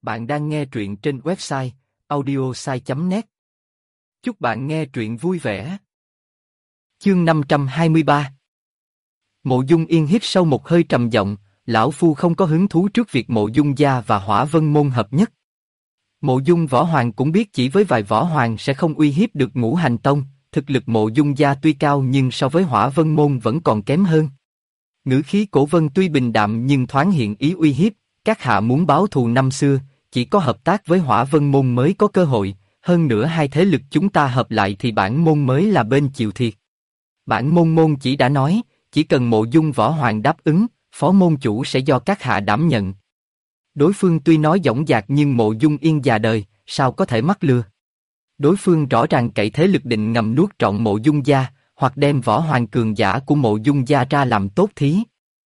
Bạn đang nghe truyện trên website audiosai.net. Chúc bạn nghe truyện vui vẻ. Chương 523. Mộ Dung Yên hít sâu một hơi trầm giọng, lão phu không có hứng thú trước việc Mộ Dung gia và Hỏa Vân môn hợp nhất. Mộ Dung Võ Hoàng cũng biết chỉ với vài võ hoàng sẽ không uy hiếp được Ngũ Hành Tông, thực lực Mộ Dung gia tuy cao nhưng so với Hỏa Vân môn vẫn còn kém hơn. Ngữ khí Cổ Vân tuy bình đạm nhưng thoáng hiện ý uy hiếp, các hạ muốn báo thù năm xưa, chỉ có hợp tác với Hỏa Vân môn mới có cơ hội, hơn nữa hai thế lực chúng ta hợp lại thì bản môn mới là bên chịu thiệt. Bản môn chỉ đã nói, chỉ cần Mộ Dung Võ Hoàng đáp ứng, phó môn chủ sẽ do các hạ đảm nhận. Đối phương tuy nói dõng dạc nhưng Mộ Dung Yên già đời, sao có thể mắc lừa. Đối phương rõ ràng cậy thế lực định ngầm nuốt trọn Mộ Dung gia, hoặc đem võ hoàng cường giả của Mộ Dung gia ra làm tốt thí.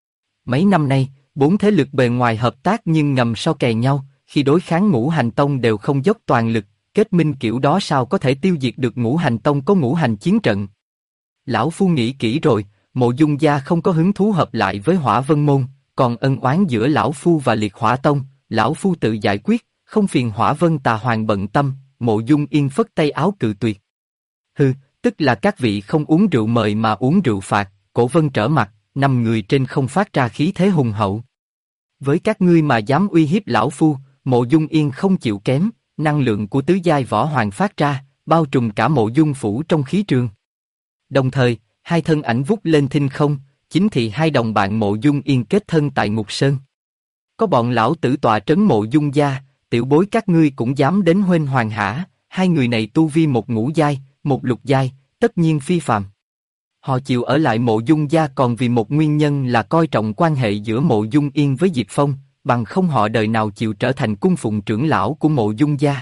Mấy năm nay, bốn thế lực bề ngoài hợp tác nhưng ngầm so kè nhau, khi đối kháng Ngũ Hành Tông đều không dốc toàn lực, kết minh kiểu đó sao có thể tiêu diệt được Ngũ Hành Tông có ngũ hành chiến trận. Lão phu nghĩ kỹ rồi, Mộ Dung gia không có hứng thú hợp lại với Hỏa Vân môn, còn ân oán giữa lão phu và Liệt Hỏa Tông, lão phu tự giải quyết, không phiền Hỏa Vân Tà Hoàng bận tâm. Mộ Dung Yên phất tay áo cự tuyệt. Hừ, tức là các vị không uống rượu mời mà uống rượu phạt. Cổ Vân trở mặt, năm người trên không phát ra khí thế hùng hậu. Với các ngươi mà dám uy hiếp lão phu, Mộ Dung Yên không chịu kém, năng lượng của tứ giai võ hoàng phát ra, bao trùm cả Mộ Dung phủ trong khí trường. Đồng thời, hai thân ảnh vút lên thinh không, chính thị hai đồng bạn Mộ Dung Yên kết thân tại Ngục Sơn. Có bọn lão tử tọa trấn Mộ Dung gia, tiểu bối các ngươi cũng dám đến huênh hoàng hả? Hai người này tu vi một ngũ giai, một lục giai, tất nhiên phi phàm. Họ chịu ở lại Mộ Dung gia còn vì một nguyên nhân là coi trọng quan hệ giữa Mộ Dung Yên với Diệp Phong, bằng không họ đời nào chịu trở thành cung phụng trưởng lão của Mộ Dung gia.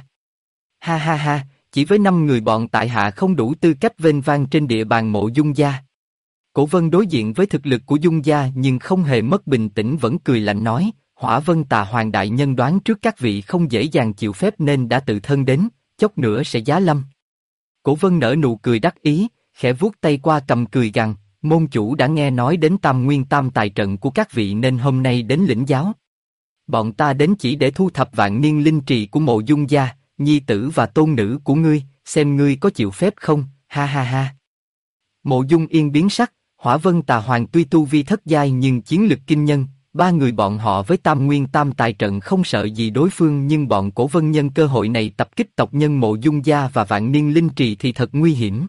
Ha ha ha, chỉ với 5 người bọn tại hạ không đủ tư cách vênh vang trên địa bàn Mộ Dung gia. Cổ Vân đối diện với thực lực của Dung gia nhưng không hề mất bình tĩnh, vẫn cười lạnh nói, Hỏa Vân Tà Hoàng đại nhân đoán trước các vị không dễ dàng chịu phép nên đã tự thân đến, chốc nữa sẽ giá lâm. Cổ Vân nở nụ cười đắc ý, khẽ vuốt tay qua cầm cười gằn, môn chủ đã nghe nói đến Tam Nguyên Tam Tài trận của các vị nên hôm nay đến lĩnh giáo. Bọn ta đến chỉ để thu thập vạn niên linh trì của Mộ Dung gia, nhi tử và tôn nữ của ngươi, xem ngươi có chịu phép không, ha ha ha. Mộ Dung Yên biến sắc, Hỏa Vân Tà Hoàng tuy tu vi thất giai nhưng chiến lực kinh nhân, ba người bọn họ với Tam Nguyên Tam Tài trận không sợ gì đối phương, nhưng bọn Cổ Vân nhân cơ hội này tập kích tộc nhân Mộ Dung gia và vạn niên linh trì thì thật nguy hiểm.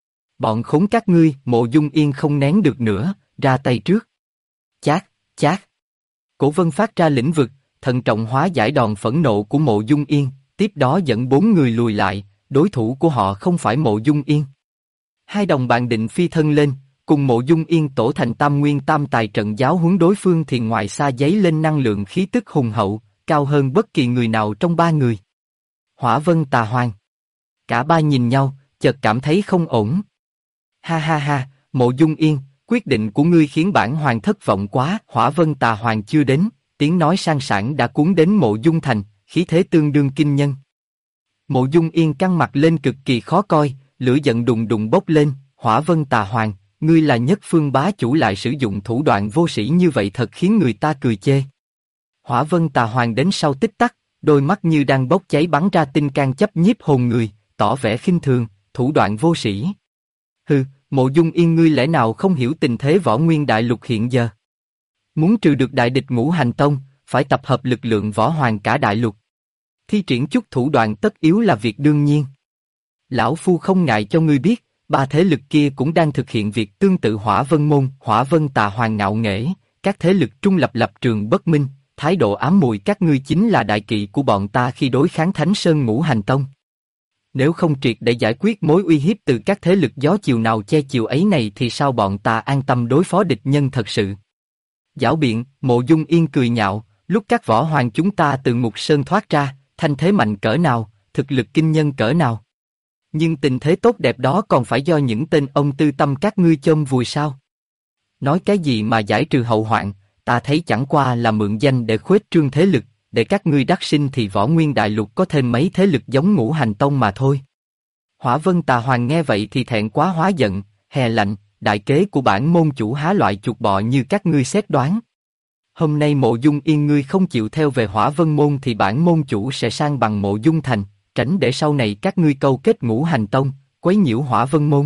Bọn khốn các ngươi, Mộ Dung Yên không nén được nữa, ra tay trước. Chát, chát. Cổ Vân phát ra lĩnh vực, thận trọng hóa giải đòn phẫn nộ của Mộ Dung Yên, tiếp đó dẫn 4 người lùi lại, đối thủ của họ không phải Mộ Dung Yên. Hai đồng bạn định phi thân lên, cùng Mộ Dung Yên tổ thành Tam Nguyên Tam Tài trận giáo huấn đối phương thì ngoài xa giấy lên năng lượng khí tức hùng hậu, cao hơn bất kỳ người nào trong ba người. Hỏa Vân Tà Hoàng. Cả ba nhìn nhau, chợt cảm thấy không ổn. Ha ha ha, Mộ Dung Yên, quyết định của ngươi khiến bản hoàng thất vọng quá. Hỏa Vân Tà Hoàng chưa đến, tiếng nói sang sảng đã cuốn đến Mộ Dung thành, khí thế tương đương kinh nhân. Mộ Dung Yên căng mặt lên cực kỳ khó coi, lửa giận đùng đùng bốc lên. Hỏa Vân Tà Hoàng, ngươi là nhất phương bá chủ lại sử dụng thủ đoạn vô sĩ như vậy thật khiến người ta cười chê. Hỏa Vân Tà Hoàng đến sau tích tắc, đôi mắt như đang bốc cháy bắn ra tinh can chấp nhiếp hồn người, tỏ vẻ khinh thường, thủ đoạn vô sĩ. Hừ, Mộ Dung Yên, ngươi lẽ nào không hiểu tình thế võ nguyên đại lục hiện giờ? Muốn trừ được đại địch Ngũ Hành Tông, phải tập hợp lực lượng võ hoàng cả đại lục. Thi triển chút thủ đoạn tất yếu là việc đương nhiên. Lão phu không ngại cho ngươi biết, ba thế lực kia cũng đang thực hiện việc tương tự Hỏa Vân môn. Hỏa Vân Tà Hoàng ngạo nghễ, các thế lực trung lập lập trường bất minh, thái độ ám mùi các ngươi chính là đại kỵ của bọn ta khi đối kháng Thánh Sơn Ngũ Hành Tông. Nếu không triệt để giải quyết mối uy hiếp từ các thế lực gió chiều nào che chiều ấy này thì sao bọn ta an tâm đối phó địch nhân thật sự? Giảo biện, Mộ Dung Yên cười nhạo, lúc các võ hoàng chúng ta từ Ngục Sơn thoát ra, thanh thế mạnh cỡ nào, thực lực kinh nhân cỡ nào. Nhưng tình thế tốt đẹp đó còn phải do những tên ông tư tâm các ngươi chôn vùi sao? Nói cái gì mà giải trừ hậu hoạn, ta thấy chẳng qua là mượn danh để khuếch trương thế lực, để các ngươi đắc sinh thì võ nguyên đại lục có thêm mấy thế lực giống Ngũ Hành Tông mà thôi. Hỏa Vân Tà Hoàng nghe vậy thì thẹn quá hóa giận, hè lạnh, đại kế của bản môn chủ há loại chuột bọ như các ngươi xét đoán. Hôm nay Mộ Dung Yên ngươi không chịu theo về Hỏa Vân Môn thì bản môn chủ sẽ sang bằng Mộ Dung Thành, tránh để sau này các ngươi câu kết Ngũ Hành Tông, quấy nhiễu Hỏa Vân Môn.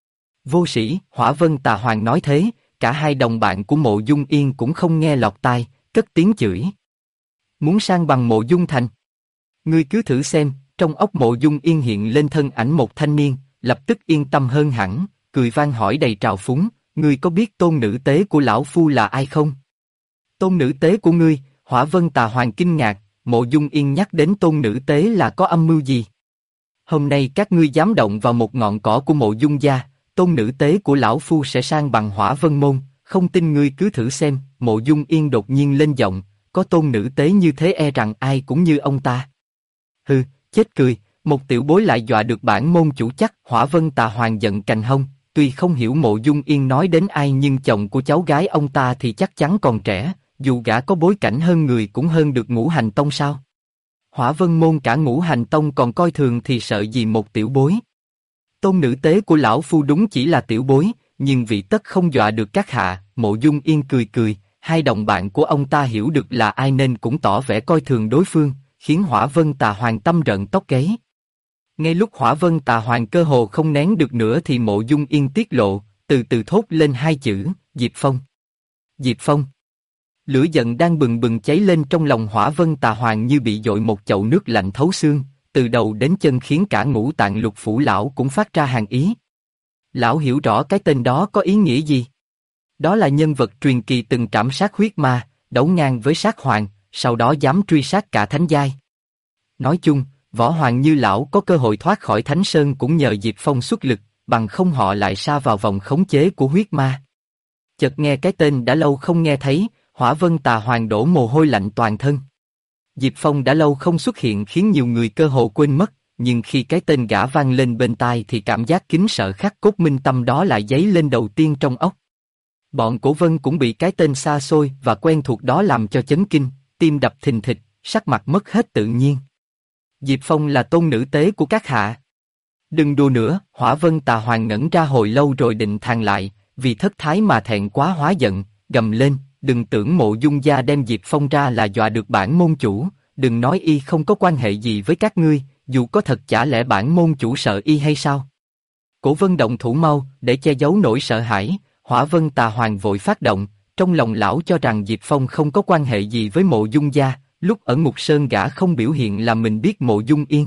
Vô sĩ, Hỏa Vân Tà Hoàng nói thế, cả hai đồng bạn của Mộ Dung Yên cũng không nghe lọt tai, cất tiếng chửi. Muốn sang bằng Mộ Dung Thành? Ngươi cứ thử xem, trong óc Mộ Dung Yên hiện lên thân ảnh một thanh niên, lập tức yên tâm hơn hẳn, cười vang hỏi đầy trào phúng, ngươi có biết tôn nữ tế của lão phu là ai không? Tôn nữ tế của ngươi? Hỏa Vân Tà Hoàng kinh ngạc, Mộ Dung Yên nhắc đến tôn nữ tế là có âm mưu gì? Hôm nay các ngươi dám động vào một ngọn cỏ của Mộ Dung gia, tôn nữ tế của lão phu sẽ sang bằng Hỏa Vân Môn, không tin ngươi cứ thử xem. Mộ Dung Yên đột nhiên lên giọng, có tôn nữ tế như thế e rằng ai cũng như ông ta. Hừ, chết cười, một tiểu bối lại dọa được bản môn chủ chắc. Hỏa Vân Tà Hoàng giận cành hông, tuy không hiểu Mộ Dung Yên nói đến ai nhưng chồng của cháu gái ông ta thì chắc chắn còn trẻ, dù gã có bối cảnh hơn người cũng hơn được Ngũ Hành Tông sao? Hỏa Vân Môn cả Ngũ Hành Tông còn coi thường thì sợ gì một tiểu bối? Tôn nữ tế của lão phu đúng chỉ là tiểu bối, nhưng vị tất không dọa được các hạ. Mộ Dung Yên cười cười, hai đồng bạn của ông ta hiểu được là ai nên cũng tỏ vẻ coi thường đối phương, khiến Hỏa Vân Tà Hoàng tâm rợn tóc gáy. Ngay lúc Hỏa Vân Tà Hoàng cơ hồ không nén được nữa thì Mộ Dung Yên tiết lộ, từ từ thốt lên hai chữ, Diệp Phong. Diệp Phong. Lửa giận đang bừng bừng cháy lên trong lòng Hỏa Vân Tà Hoàng như bị dội một chậu nước lạnh thấu xương, từ đầu đến chân khiến cả Ngũ Tạng Lục Phủ lão cũng phát ra hàn ý. Lão hiểu rõ cái tên đó có ý nghĩa gì? Đó là nhân vật truyền kỳ từng trảm sát huyết ma, đấu ngang với sát hoàng, sau đó dám truy sát cả thánh giai. Nói chung, võ hoàng như lão có cơ hội thoát khỏi Thánh Sơn cũng nhờ Diệp Phong xuất lực, bằng không họ lại sa vào vòng khống chế của huyết ma. Chợt nghe cái tên đã lâu không nghe thấy, Hỏa Vân Tà Hoàng đổ mồ hôi lạnh toàn thân. Diệp Phong đã lâu không xuất hiện khiến nhiều người cơ hồ quên mất, nhưng khi cái tên gã vang lên bên tai thì cảm giác kính sợ khắc cốt minh tâm đó lại dấy lên đầu tiên trong óc. Bọn Cổ Vân cũng bị cái tên xa xôi và quen thuộc đó làm cho chấn kinh, tim đập thình thịch, sắc mặt mất hết tự nhiên. Diệp Phong là tôn nữ tế của các hạ. Đừng đùa nữa. Hỏa Vân Tà Hoàng ngẩn ra hồi lâu rồi định than lại, vì thất thái mà thẹn quá hóa giận, gầm lên, đừng tưởng Mộ Dung gia đem Diệp Phong ra là dọa được bản môn chủ, đừng nói y không có quan hệ gì với các ngươi, dù có thật chả lẽ bản môn chủ sợ y hay sao? Cổ Vân động thủ mau, để che giấu nỗi sợ hãi. Hỏa Vân Tà Hoàng vội phát động, trong lòng lão cho rằng Diệp Phong không có quan hệ gì với Mộ Dung gia, lúc ở Ngục Sơn gã không biểu hiện là mình biết Mộ Dung Yên.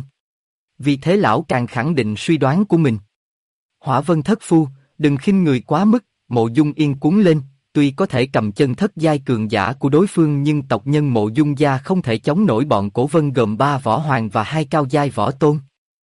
Vì thế lão càng khẳng định suy đoán của mình. Hỏa Vân thất phu, đừng khinh người quá mức. Mộ Dung Yên cuống lên, tuy có thể cầm chân thất giai cường giả của đối phương nhưng tộc nhân Mộ Dung gia không thể chống nổi bọn Cổ Vân gồm 3 võ hoàng và 2 cao giai võ tôn.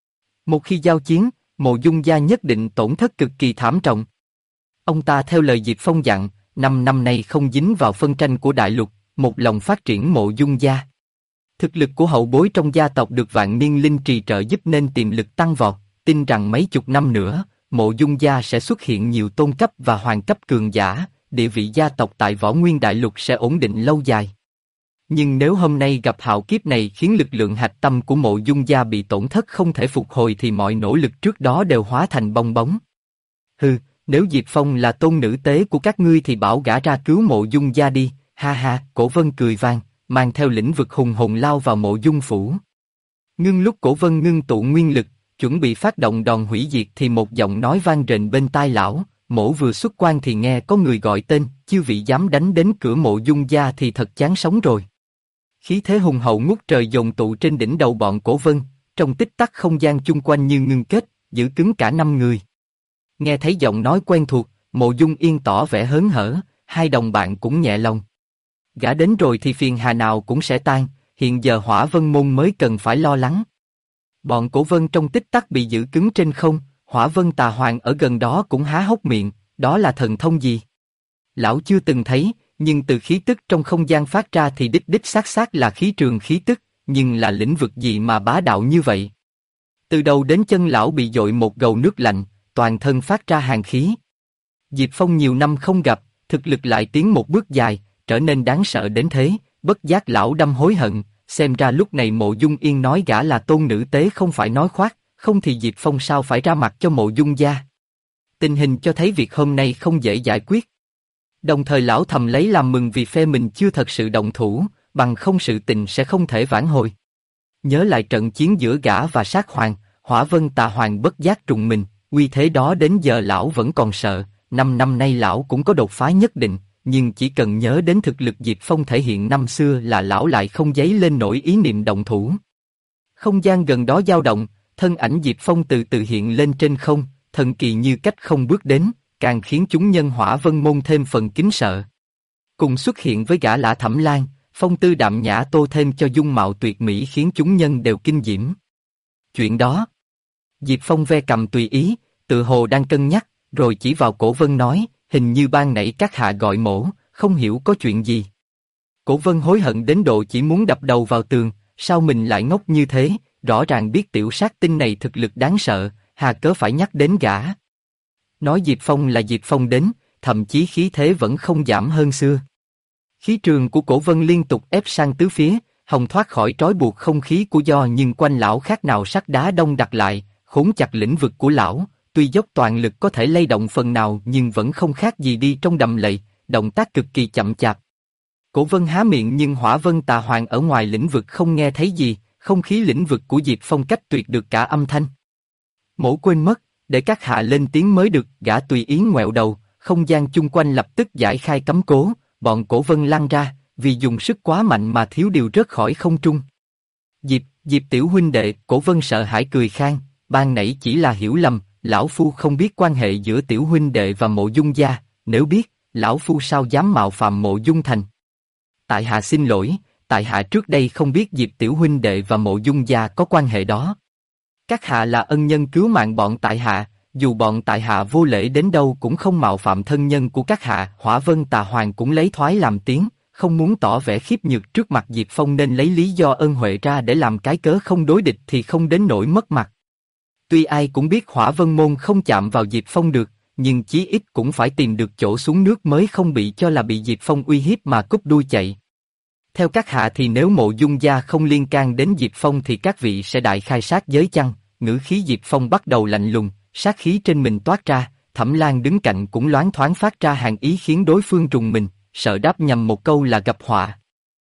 Một khi giao chiến, Mộ Dung gia nhất định tổn thất cực kỳ thảm trọng. Ông ta theo lời Diệp Phong dặn, 5 năm nay không dính vào phân tranh của đại lục, một lòng phát triển Mộ Dung gia. Thực lực của hậu bối trong gia tộc được vạn niên linh trì trợ giúp nên tiềm lực tăng vọt, tin rằng mấy chục năm nữa, Mộ Dung gia sẽ xuất hiện nhiều tôn cấp và hoàng cấp cường giả, địa vị gia tộc tại Võ Nguyên đại lục sẽ ổn định lâu dài. Nhưng nếu hôm nay gặp hạo kiếp này khiến lực lượng hạch tâm của Mộ Dung gia bị tổn thất không thể phục hồi thì mọi nỗ lực trước đó đều hóa thành bong bóng. Hừ, nếu Diệp Phong là tôn nữ tế của các ngươi thì bảo gã ra cứu Mộ Dung gia đi, ha ha. Cổ Vân cười vang, mang theo lĩnh vực hùng hồn lao vào Mộ Dung phủ. Nhưng lúc Cổ Vân ngưng tụ nguyên lực, chuẩn bị phát động đòn hủy diệt thì một giọng nói vang rền bên tai lão. Mỗ vừa xuất quan thì nghe có người gọi tên, chư vị dám đánh đến cửa Mộ Dung gia thì thật chán sống rồi. Khí thế hùng hậu ngút trời dồn tụ trên đỉnh đầu bọn Cổ Vân, trong tích tắc không gian chung quanh như ngưng kết, giữ cứng cả 5 người. Nghe thấy giọng nói quen thuộc, Mộ Dung Yên tỏ vẻ hớn hở, hai đồng bạn cũng nhẹ lòng. Gã đến rồi thì phiền hà nào cũng sẽ tan, hiện giờ Hỏa Vân môn mới cần phải lo lắng. Bọn Cổ Vân trong tích tắc bị giữ cứng trên không. Hỏa Vân Tà Hoàng ở gần đó cũng há hốc miệng, đó là thần thông gì? Lão chưa từng thấy, nhưng từ khí tức trong không gian phát ra thì đích đích xác xác là khí trường khí tức, nhưng là lĩnh vực gì mà bá đạo như vậy? Từ đầu đến chân lão bị dội một gầu nước lạnh, toàn thân phát ra hàn khí. Diệp Phong nhiều năm không gặp, thực lực lại tiến một bước dài, trở nên đáng sợ đến thế, bất giác lão đâm hối hận, xem ra lúc này Mộ Dung Yên nói gã là tôn nữ tế không phải nói khoác. Không thì Diệp Phong sao phải ra mặt cho Mộ Dung gia? Tình hình cho thấy việc hôm nay không dễ giải quyết. Đồng thời lão thầm lấy làm mừng vì phe mình chưa thật sự động thủ, bằng không sự tình sẽ không thể vãn hồi. Nhớ lại trận chiến giữa gã và sát hoàng, Hỏa Vân Tà Hoàng bất giác trùng mình, uy thế đó đến giờ lão vẫn còn sợ. 5 năm nay lão cũng có đột phá nhất định, nhưng chỉ cần nhớ đến thực lực Diệp Phong thể hiện năm xưa là lão lại không dấy lên nổi ý niệm động thủ. Không gian gần đó dao động, thân ảnh Diệp Phong từ từ hiện lên trên không, thần kỳ như cách không bước đến, càng khiến chúng nhân Hỏa Vân môn thêm phần kính sợ. Cùng xuất hiện với gã Lã Thẩm Lan, phong tư đạm nhã tô thêm cho dung mạo tuyệt mỹ khiến chúng nhân đều kinh diễm. Chuyện đó. Diệp Phong ve cầm tùy ý, tự hồ đang cân nhắc, rồi chỉ vào Cổ Vân nói, hình như ban nãy các hạ gọi mổ, không hiểu có chuyện gì. Cổ Vân hối hận đến độ chỉ muốn đập đầu vào tường, sao mình lại ngốc như thế, rõ ràng biết tiểu sát tinh này thực lực đáng sợ, hà cớ phải nhắc đến gã. Nói Diệp Phong là Diệp Phong đến, thậm chí khí thế vẫn không giảm hơn xưa. Khí trường của Cổ Vân liên tục ép sang tứ phía, hồng thoát khỏi trói buộc không khí của do nhưng quanh lão khác nào sắt đá đông đặc lại, khốn chặt lĩnh vực của lão, tuy dốc toàn lực có thể lay động phần nào nhưng vẫn không khác gì đi trong đầm lầy, động tác cực kỳ chậm chạp. Cổ Vân há miệng nhưng Hỏa Vân Tà Hoàng ở ngoài lĩnh vực không nghe thấy gì, không khí lĩnh vực của Diệp Phong cách tuyệt được cả âm thanh. Mổ quên mất, để các hạ lên tiếng mới được, gã tùy ý ngoẹo đầu, không gian chung quanh lập tức giải khai cấm cố, bọn Cổ Vân lăn ra, vì dùng sức quá mạnh mà thiếu điều rớt khỏi không trung. Diệp tiểu huynh đệ, Cổ Vân sợ hãi cười khan, ban nãy chỉ là hiểu lầm, lão phu không biết quan hệ giữa tiểu huynh đệ và Mộ Dung gia, nếu biết, lão phu sao dám mạo phạm Mộ Dung thành. Tại hạ xin lỗi, tại hạ trước đây không biết Diệp tiểu huynh đệ và Mộ Dung gia có quan hệ đó. Các hạ là ân nhân cứu mạng bọn tại hạ, dù bọn tại hạ vô lễ đến đâu cũng không mạo phạm thân nhân của các hạ. Hỏa Vân Tà Hoàng cũng lấy thoái làm tiếng, không muốn tỏ vẻ khiếp nhược trước mặt Diệp Phong nên lấy lý do ân huệ ra để làm cái cớ không đối địch thì không đến nỗi mất mặt. Tuy ai cũng biết Hỏa Vân môn không chạm vào Diệp Phong được, nhưng chí ít cũng phải tìm được chỗ xuống nước mới không bị cho là bị Diệp Phong uy hiếp mà cúp đuôi chạy. Theo các hạ thì nếu Mộ Dung gia không liên can đến Diệp Phong thì các vị sẽ đại khai sát giới chăng? Ngữ khí Diệp Phong bắt đầu lạnh lùng, sát khí trên mình toát ra. Thẩm Lan đứng cạnh cũng loáng thoáng phát ra hàn ý khiến đối phương trùng mình, sợ đáp nhầm một câu là gặp họa.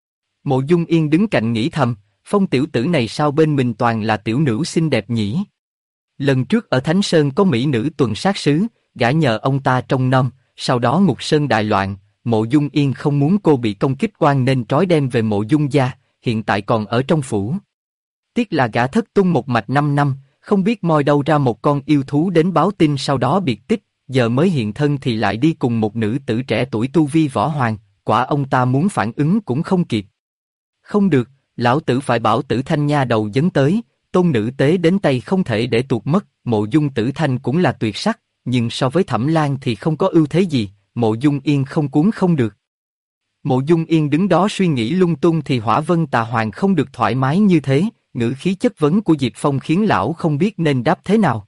Mộ Dung Yên đứng cạnh nghĩ thầm, Phong tiểu tử này sao bên mình toàn là tiểu nữ xinh đẹp nhỉ? Lần trước ở Thánh Sơn có mỹ nữ tuần sát sứ, gã nhờ ông ta trông nom, sau đó Ngục Sơn đại loạn, Mộ Dung Yên không muốn cô bị công kích oan nên trói đem về Mộ Dung gia, hiện tại còn ở trong phủ. Tiếc là gã thất tung một mạch 5 năm, không biết moi đâu ra một con yêu thú đến báo tin sau đó biệt tích, giờ mới hiện thân thì lại đi cùng một nữ tử trẻ tuổi tu vi võ hoàng, quả ông ta muốn phản ứng cũng không kịp. Không được, lão tử phải bảo Tử Thanh nha đầu dấn tới, tôn nữ tế đến tay không thể để tuột mất. Mộ Dung Tử Thanh cũng là tuyệt sắc, nhưng so với Thẩm Lan thì không có ưu thế gì. Mộ Dung Yên không cuốn không được. Mộ Dung Yên đứng đó suy nghĩ lung tung thì Hỏa Vân Tà Hoàng không được thoải mái như thế, ngữ khí chất vấn của Diệp Phong khiến lão không biết nên đáp thế nào.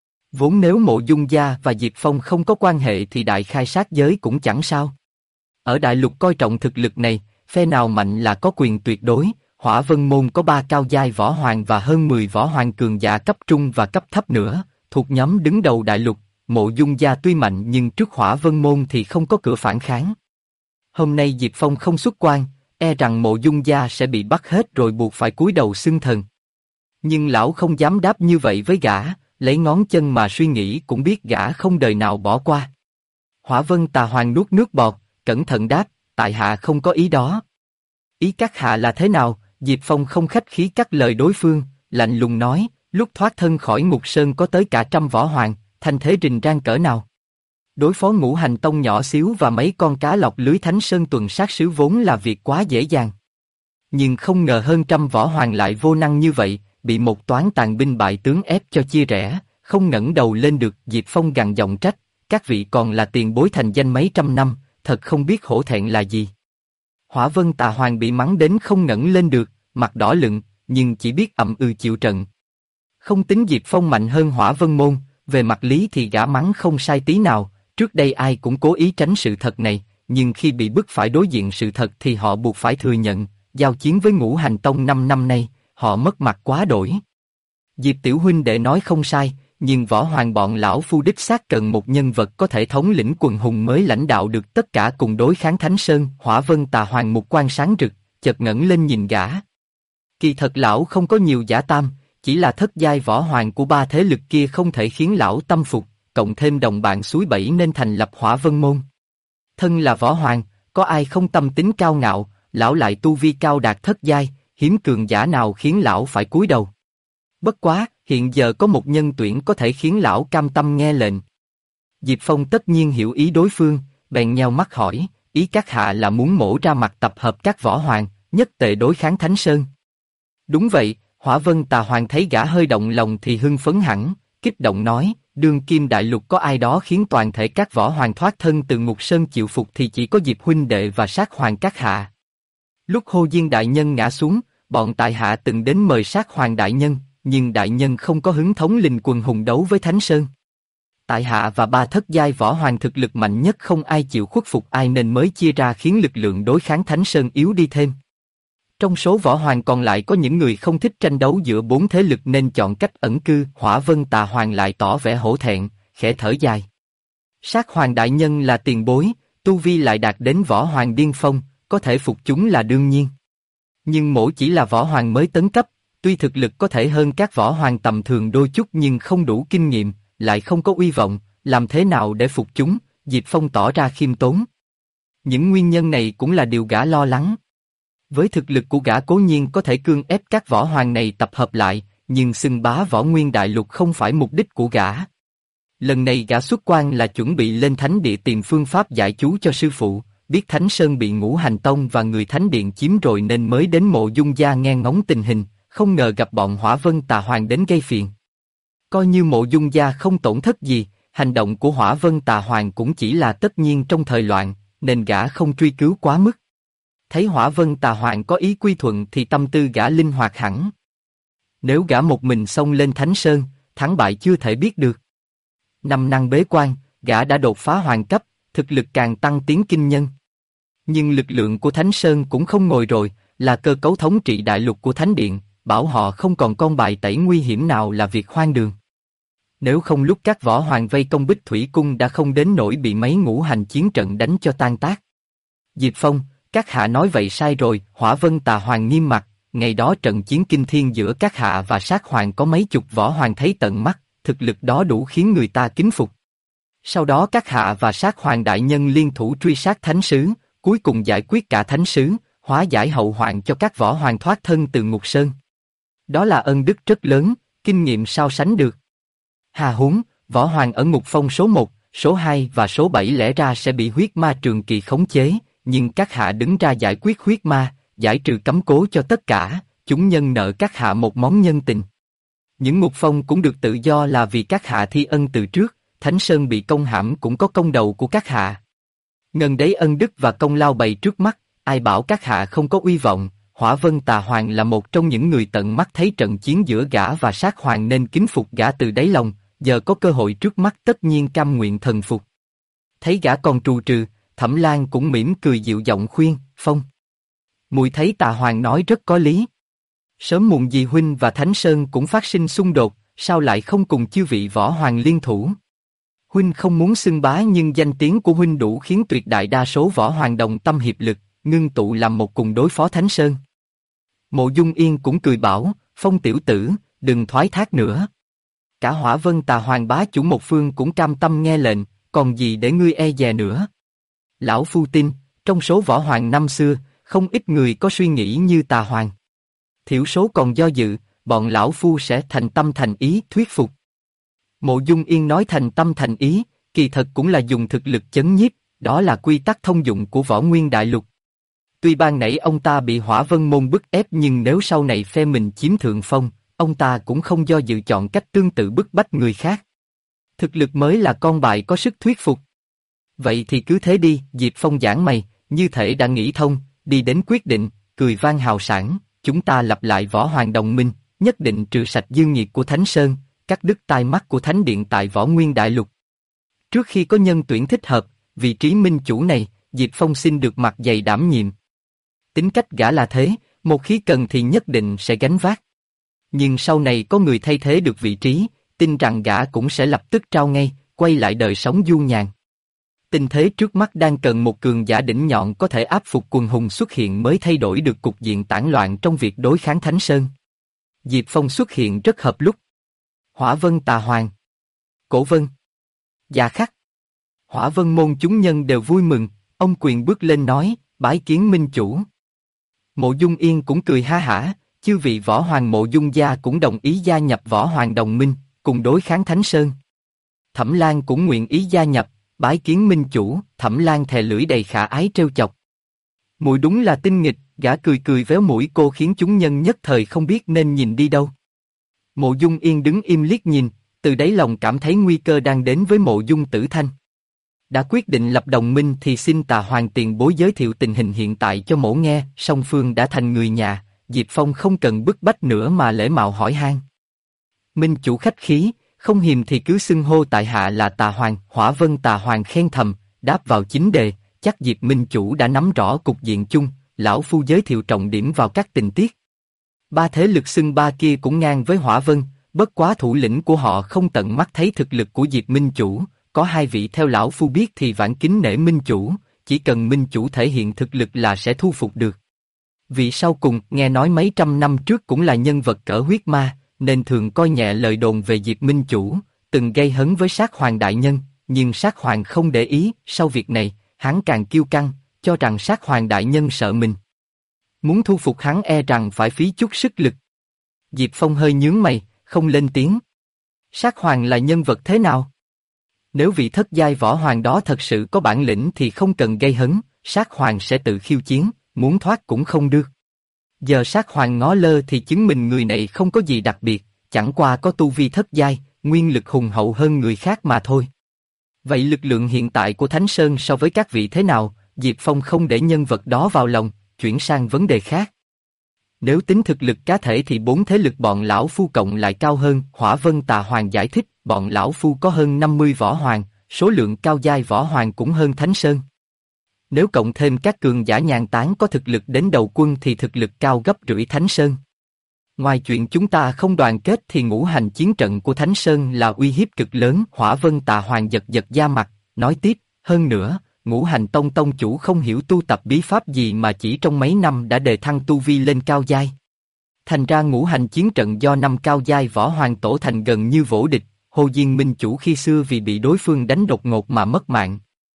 Vốn nếu Mộ Dung gia và Diệp Phong không có quan hệ thì đại khai sát giới cũng chẳng sao. Ở đại lục coi trọng thực lực này, phe nào mạnh là có quyền tuyệt đối. Hỏa Vân môn có 3 cao giai võ hoàng và hơn 10 võ hoàng cường giả cấp trung và cấp thấp nữa, thuộc nhóm đứng đầu đại lục. Mộ Dung gia tuy mạnh nhưng trước Hỏa Vân môn thì không có cửa phản kháng. Hôm nay Diệp Phong không xuất quan, e rằng Mộ Dung gia sẽ bị bắt hết rồi buộc phải cúi đầu xưng thần. Nhưng lão không dám đáp như vậy với gã, lấy ngón chân mà suy nghĩ cũng biết gã không đời nào bỏ qua. Hỏa Vân Tà Hoàng nuốt nước bọt, cẩn thận đáp, tại hạ không có ý đó. Ý các hạ là thế nào? Diệp Phong không khách khí cắt lời đối phương, lạnh lùng nói, lúc thoát thân khỏi Ngục Sơn có tới cả 100 võ hoàng, thanh thế rình rang cỡ nào. Đối phó Ngũ Hành Tông nhỏ xíu và mấy con cá lọc lưới Thánh Sơn tuần sát sứ vốn là việc quá dễ dàng. Nhưng không ngờ hơn 100 võ hoàng lại vô năng như vậy, bị một toán tàn binh bại tướng ép cho chia rẽ, không ngẩng đầu lên được. Diệp Phong gằn giọng trách, các vị còn là tiền bối thành danh mấy trăm năm, thật không biết hổ thẹn là gì. Hỏa Vân Tà Hoàng bị mắng đến không ngẩng lên được, mặt đỏ lựng, nhưng chỉ biết ậm ừ chịu trận. Không tính Diệp Phong mạnh hơn Hỏa Vân môn, về mặt lý thì gã mắng không sai tí nào. Trước đây ai cũng cố ý tránh sự thật này, nhưng khi bị bức phải đối diện sự thật thì họ buộc phải thừa nhận. Giao chiến với Ngũ Hành Tông 5 năm nay, họ mất mặt quá đổi. Diệp tiểu huynh đệ nói không sai, nhưng võ hoàng bọn lão phu đích xác cần một nhân vật có thể thống lĩnh quần hùng mới lãnh đạo được tất cả cùng đối kháng Thánh Sơn. Hỏa Vân Tà Hoàng mục quan sáng rực, chợt ngẩng lên nhìn gã. Kỳ thật lão không có nhiều giả tam, chỉ là thất giai võ hoàng của ba thế lực kia không thể khiến lão tâm phục, cộng thêm đồng bạn suối bẫy nên thành lập Hỏa Vân Môn. Thân là võ hoàng, có ai không tâm tính cao ngạo, lão lại tu vi cao đạt thất giai, hiếm cường giả nào khiến lão phải cúi đầu. Bất quá, hiện giờ có một nhân tuyển có thể khiến lão cam tâm nghe lệnh. Diệp Phong tất nhiên hiểu ý đối phương, bèn nheo mắt hỏi, ý các hạ là muốn mổ ra mặt tập hợp các võ hoàng, nhất tề đối kháng Thánh Sơn. Đúng vậy, Hỏa Vân Tà Hoàng thấy gã hơi động lòng thì hưng phấn hẳn, kích động nói, đương kim đại lục có ai đó khiến toàn thể các võ hoàng thoát thân từ ngục sơn chịu phục thì chỉ có Diệp huynh đệ và Sát Hoàng các hạ. Lúc Hồ Diên đại nhân ngã xuống, bọn tại hạ từng đến mời Sát Hoàng đại nhân, nhưng đại nhân không có hứng thống lĩnh quần hùng đấu với Thánh Sơn. Tại hạ và ba thất giai võ hoàng thực lực mạnh nhất không ai chịu khuất phục ai nên mới chia ra khiến lực lượng đối kháng Thánh Sơn yếu đi thêm. Trong số võ hoàng còn lại có những người không thích tranh đấu giữa bốn thế lực nên chọn cách ẩn cư. Hỏa Vân Tà Hoàng lại tỏ vẻ hổ thẹn, khẽ thở dài. Sát Hoàng đại nhân là tiền bối, tu vi lại đạt đến võ hoàng điên phong, có thể phục chúng là đương nhiên. Nhưng mỗ chỉ là võ hoàng mới tấn cấp, tuy thực lực có thể hơn các võ hoàng tầm thường đôi chút nhưng không đủ kinh nghiệm, lại không có uy vọng, làm thế nào để phục chúng? Diệp Phong tỏ ra khiêm tốn. Những nguyên nhân này cũng là điều gã lo lắng. Với thực lực của gã cố nhiên có thể cưỡng ép các võ hoàng này tập hợp lại, nhưng xưng bá võ nguyên đại lục không phải mục đích của gã. Lần này gã xuất quan là chuẩn bị lên thánh địa tìm phương pháp giải chú cho sư phụ, biết Thánh Sơn bị Ngũ Hành Tông và người thánh điện chiếm rồi nên mới đến Mộ Dung gia nghe ngóng tình hình, không ngờ gặp bọn Hỏa Vân Tà Hoàng đến gây phiền. Coi như Mộ Dung gia không tổn thất gì, hành động của Hỏa Vân Tà Hoàng cũng chỉ là tất nhiên trong thời loạn, nên gã không truy cứu quá mức. Thấy Hỏa Vân Tà Hoàng có ý quy thuận thì tâm tư gã linh hoạt hẳn. Nếu gã một mình xông lên Thánh Sơn, thắng bại chưa thể biết được. 5 năm bế quan, gã đã đột phá hoàng cấp, thực lực càng tăng tiến kinh nhân. Nhưng lực lượng của Thánh Sơn cũng không ngồi rồi, là cơ cấu thống trị đại lục của Thánh Điện, bảo họ không còn con bài tẩy nguy hiểm nào là việc hoang đường. Nếu không lúc các võ hoàng vây công Bích Thủy Cung đã không đến nỗi bị mấy ngũ hành chiến trận đánh cho tan tác. Diệp Phong, các hạ nói vậy sai rồi. Hỏa Vân Tà Hoàng nghiêm mặt, ngày đó trận chiến kinh thiên giữa các hạ và Sát Hoàng có mấy chục võ hoàng thấy tận mắt, thực lực đó đủ khiến người ta kính phục. Sau đó các hạ và Sát Hoàng đại nhân liên thủ truy sát Thánh Sứ, cuối cùng giải quyết cả Thánh Sứ, hóa giải hậu hoạn cho các võ hoàng thoát thân từ Ngục Sơn. Đó là ân đức rất lớn, kinh nghiệm sao sánh được. Hà huống, võ hoàng ở Ngục Phong số 1, số 2 và số 7 lẽ ra sẽ bị huyết ma trường kỳ khống chế, nhưng các hạ đứng ra giải quyết huyết ma, giải trừ cấm cố cho tất cả, chúng nhân nợ các hạ một món nhân tình. Những Ngục Phong cũng được tự do là vì các hạ thi ân từ trước, Thánh Sơn bị công hãm cũng có công đầu của các hạ. Ngần đấy ân đức và công lao bày trước mắt, ai bảo các hạ không có uy vọng. Hỏa Vân Tà Hoàng là một trong những người tận mắt thấy trận chiến giữa gã và Sát Hoàng nên kính phục gã từ đáy lòng, giờ có cơ hội trước mắt tất nhiên cam nguyện thần phục. Thấy gã còn trù trừ, Thẩm Lan cũng mỉm cười dịu giọng khuyên, Phong. Muội thấy Tà Hoàng nói rất có lý. Sớm muộn gì huynh và Thánh Sơn cũng phát sinh xung đột, sao lại không cùng chư vị võ hoàng liên thủ? Huynh không muốn xưng bá nhưng danh tiếng của huynh đủ khiến tuyệt đại đa số võ hoàng đồng tâm hiệp lực, ngưng tụ làm một cùng đối phó Thánh Sơn. Mộ Dung Yên cũng cười bảo, Phong tiểu tử, đừng thoái thác nữa. Cả Hỏa Vân Tà Hoàng bá chủ một phương cũng cam tâm nghe lệnh, còn gì để ngươi e dè nữa. Lão phu tin, trong số võ hoàng năm xưa, không ít người có suy nghĩ như Tà Hoàng. Thiểu số còn do dự, bọn lão phu sẽ thành tâm thành ý thuyết phục. Mộ Dung Yên nói thành tâm thành ý, kỳ thật cũng là dùng thực lực chấn nhiếp, đó là quy tắc thông dụng của võ nguyên đại lục. Tuy ban nãy ông ta bị Hỏa Vân Môn bức ép nhưng nếu sau này phe mình chiếm thượng phong, ông ta cũng không do dự chọn cách tương tự bức bách người khác. Thực lực mới là con bài có sức thuyết phục. Vậy thì cứ thế đi, Diệp Phong giảng mày, như thể đã nghĩ thông, đi đến quyết định, cười vang hào sảng, chúng ta lập lại võ hoàng đồng minh, nhất định trừ sạch dư nghiệt của Thánh Sơn, cắt đứt tai mắt của Thánh Điện tại võ nguyên đại lục. Trước khi có nhân tuyển thích hợp, vị trí minh chủ này, Diệp Phong xin được mặt dày đảm nhiệm. Tính cách gã là thế, một khi cần thì nhất định sẽ gánh vác. Nhưng sau này có người thay thế được vị trí, tin rằng gã cũng sẽ lập tức trao ngay, quay lại đời sống du nhàn. Tình thế trước mắt đang cần một cường giả đỉnh nhọn có thể áp phục quần hùng xuất hiện mới thay đổi được cục diện tản loạn trong việc đối kháng Thánh Sơn. Diệp Phong xuất hiện rất hợp lúc. Hỏa Vân Tà Hoàng, Cổ Vân, Dạ Khắc, Hỏa Vân môn chúng nhân đều vui mừng, ông Quyền bước lên nói, bái kiến minh chủ. Mộ Dung Yên cũng cười ha hả, chư vị võ hoàng Mộ Dung gia cũng đồng ý gia nhập võ hoàng đồng minh, cùng đối kháng Thánh Sơn. Thẩm Lan cũng nguyện ý gia nhập, bái kiến minh chủ. Thẩm Lan thè lưỡi đầy khả ái trêu chọc. Muội đúng là tinh nghịch, gã cười cười véo mũi cô khiến chúng nhân nhất thời không biết nên nhìn đi đâu. Mộ Dung Yên đứng im liếc nhìn, từ đáy lòng cảm thấy nguy cơ đang đến với Mộ Dung Tử Thanh. Đã quyết định lập đồng minh thì xin Tà Hoàng tiền bối giới thiệu tình hình hiện tại cho mỗ nghe. Song phương đã thành người nhà, Diệp Phong không cần bức bách nữa mà lễ mạo hỏi han. Minh chủ khách khí, không hiềm thì cứ xưng hô tại hạ là Tà Hoàng. Hỏa Vân Tà Hoàng khen thầm, đáp vào chính đề, chắc Diệp minh chủ đã nắm rõ cục diện chung, lão phu giới thiệu trọng điểm vào các tình tiết. Ba thế lực xưng ba kia cũng ngang với Hỏa Vân, bất quá thủ lĩnh của họ không tận mắt thấy thực lực của Diệp minh chủ, có hai vị theo lão phu biết thì vãn kính nể minh chủ, chỉ cần minh chủ thể hiện thực lực là sẽ thu phục được. Vị sau cùng nghe nói mấy trăm năm trước cũng là nhân vật cỡ huyết ma, nên thường coi nhẹ lời đồn về Diệp minh chủ, từng gây hấn với Sát Hoàng đại nhân, nhưng Sát Hoàng không để ý. Sau việc này, hắn càng kiêu căng, cho rằng Sát Hoàng đại nhân sợ mình. Muốn thu phục hắn e rằng phải phí chút sức lực. Diệp Phong hơi nhướng mày, không lên tiếng. Sát Hoàng là nhân vật thế nào? Nếu vị thất giai võ hoàng đó thật sự có bản lĩnh thì không cần gây hấn, Sát Hoàng sẽ tự khiêu chiến, muốn thoát cũng không được. Giờ Sát Hoàng ngó lơ thì chứng minh người này không có gì đặc biệt, chẳng qua có tu vi thất giai, nguyên lực hùng hậu hơn người khác mà thôi. Vậy lực lượng hiện tại của Thánh Sơn so với các vị thế nào? Diệp Phong không để nhân vật đó vào lòng, chuyển sang vấn đề khác. Nếu tính thực lực cá thể thì bốn thế lực bọn lão phu cộng lại cao hơn. Hỏa Vân Tà Hoàng giải thích, bọn lão phu có hơn 50 võ hoàng, số lượng cao giai võ hoàng cũng hơn Thánh Sơn. Nếu cộng thêm các cường giả nhàn tán có thực lực đến đầu quân thì thực lực cao gấp rưỡi Thánh Sơn. Ngoài chuyện chúng ta không đoàn kết thì ngũ hành chiến trận của Thánh Sơn là uy hiếp cực lớn. Hỏa Vân Tà Hoàng giật giật da mặt, nói tiếp, hơn nữa, ngũ hành tông tông chủ không hiểu tu tập bí pháp gì mà chỉ trong mấy năm đã đề thăng tu vi lên cao giai. Thành ra ngũ hành chiến trận do 5 cao giai võ hoàng tổ thành gần như vô địch. Hồ Diên minh chủ khi xưa vì bị đối phương đánh đột ngột mà mất mạng.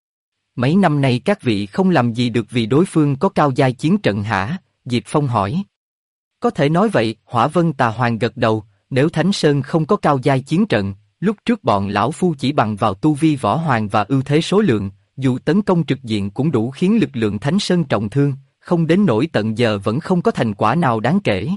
Mấy năm nay các vị không làm gì được vì đối phương có cao giai chiến trận hả? Diệp Phong hỏi. Có thể nói vậy. Hỏa Vân Tà Hoàng gật đầu, nếu Thánh Sơn không có cao giai chiến trận, lúc trước bọn lão phu chỉ bằng vào tu vi võ hoàng và ưu thế số lượng, dù tấn công trực diện cũng đủ khiến lực lượng Thánh Sơn trọng thương, không đến nỗi tận giờ vẫn không có thành quả nào đáng kể.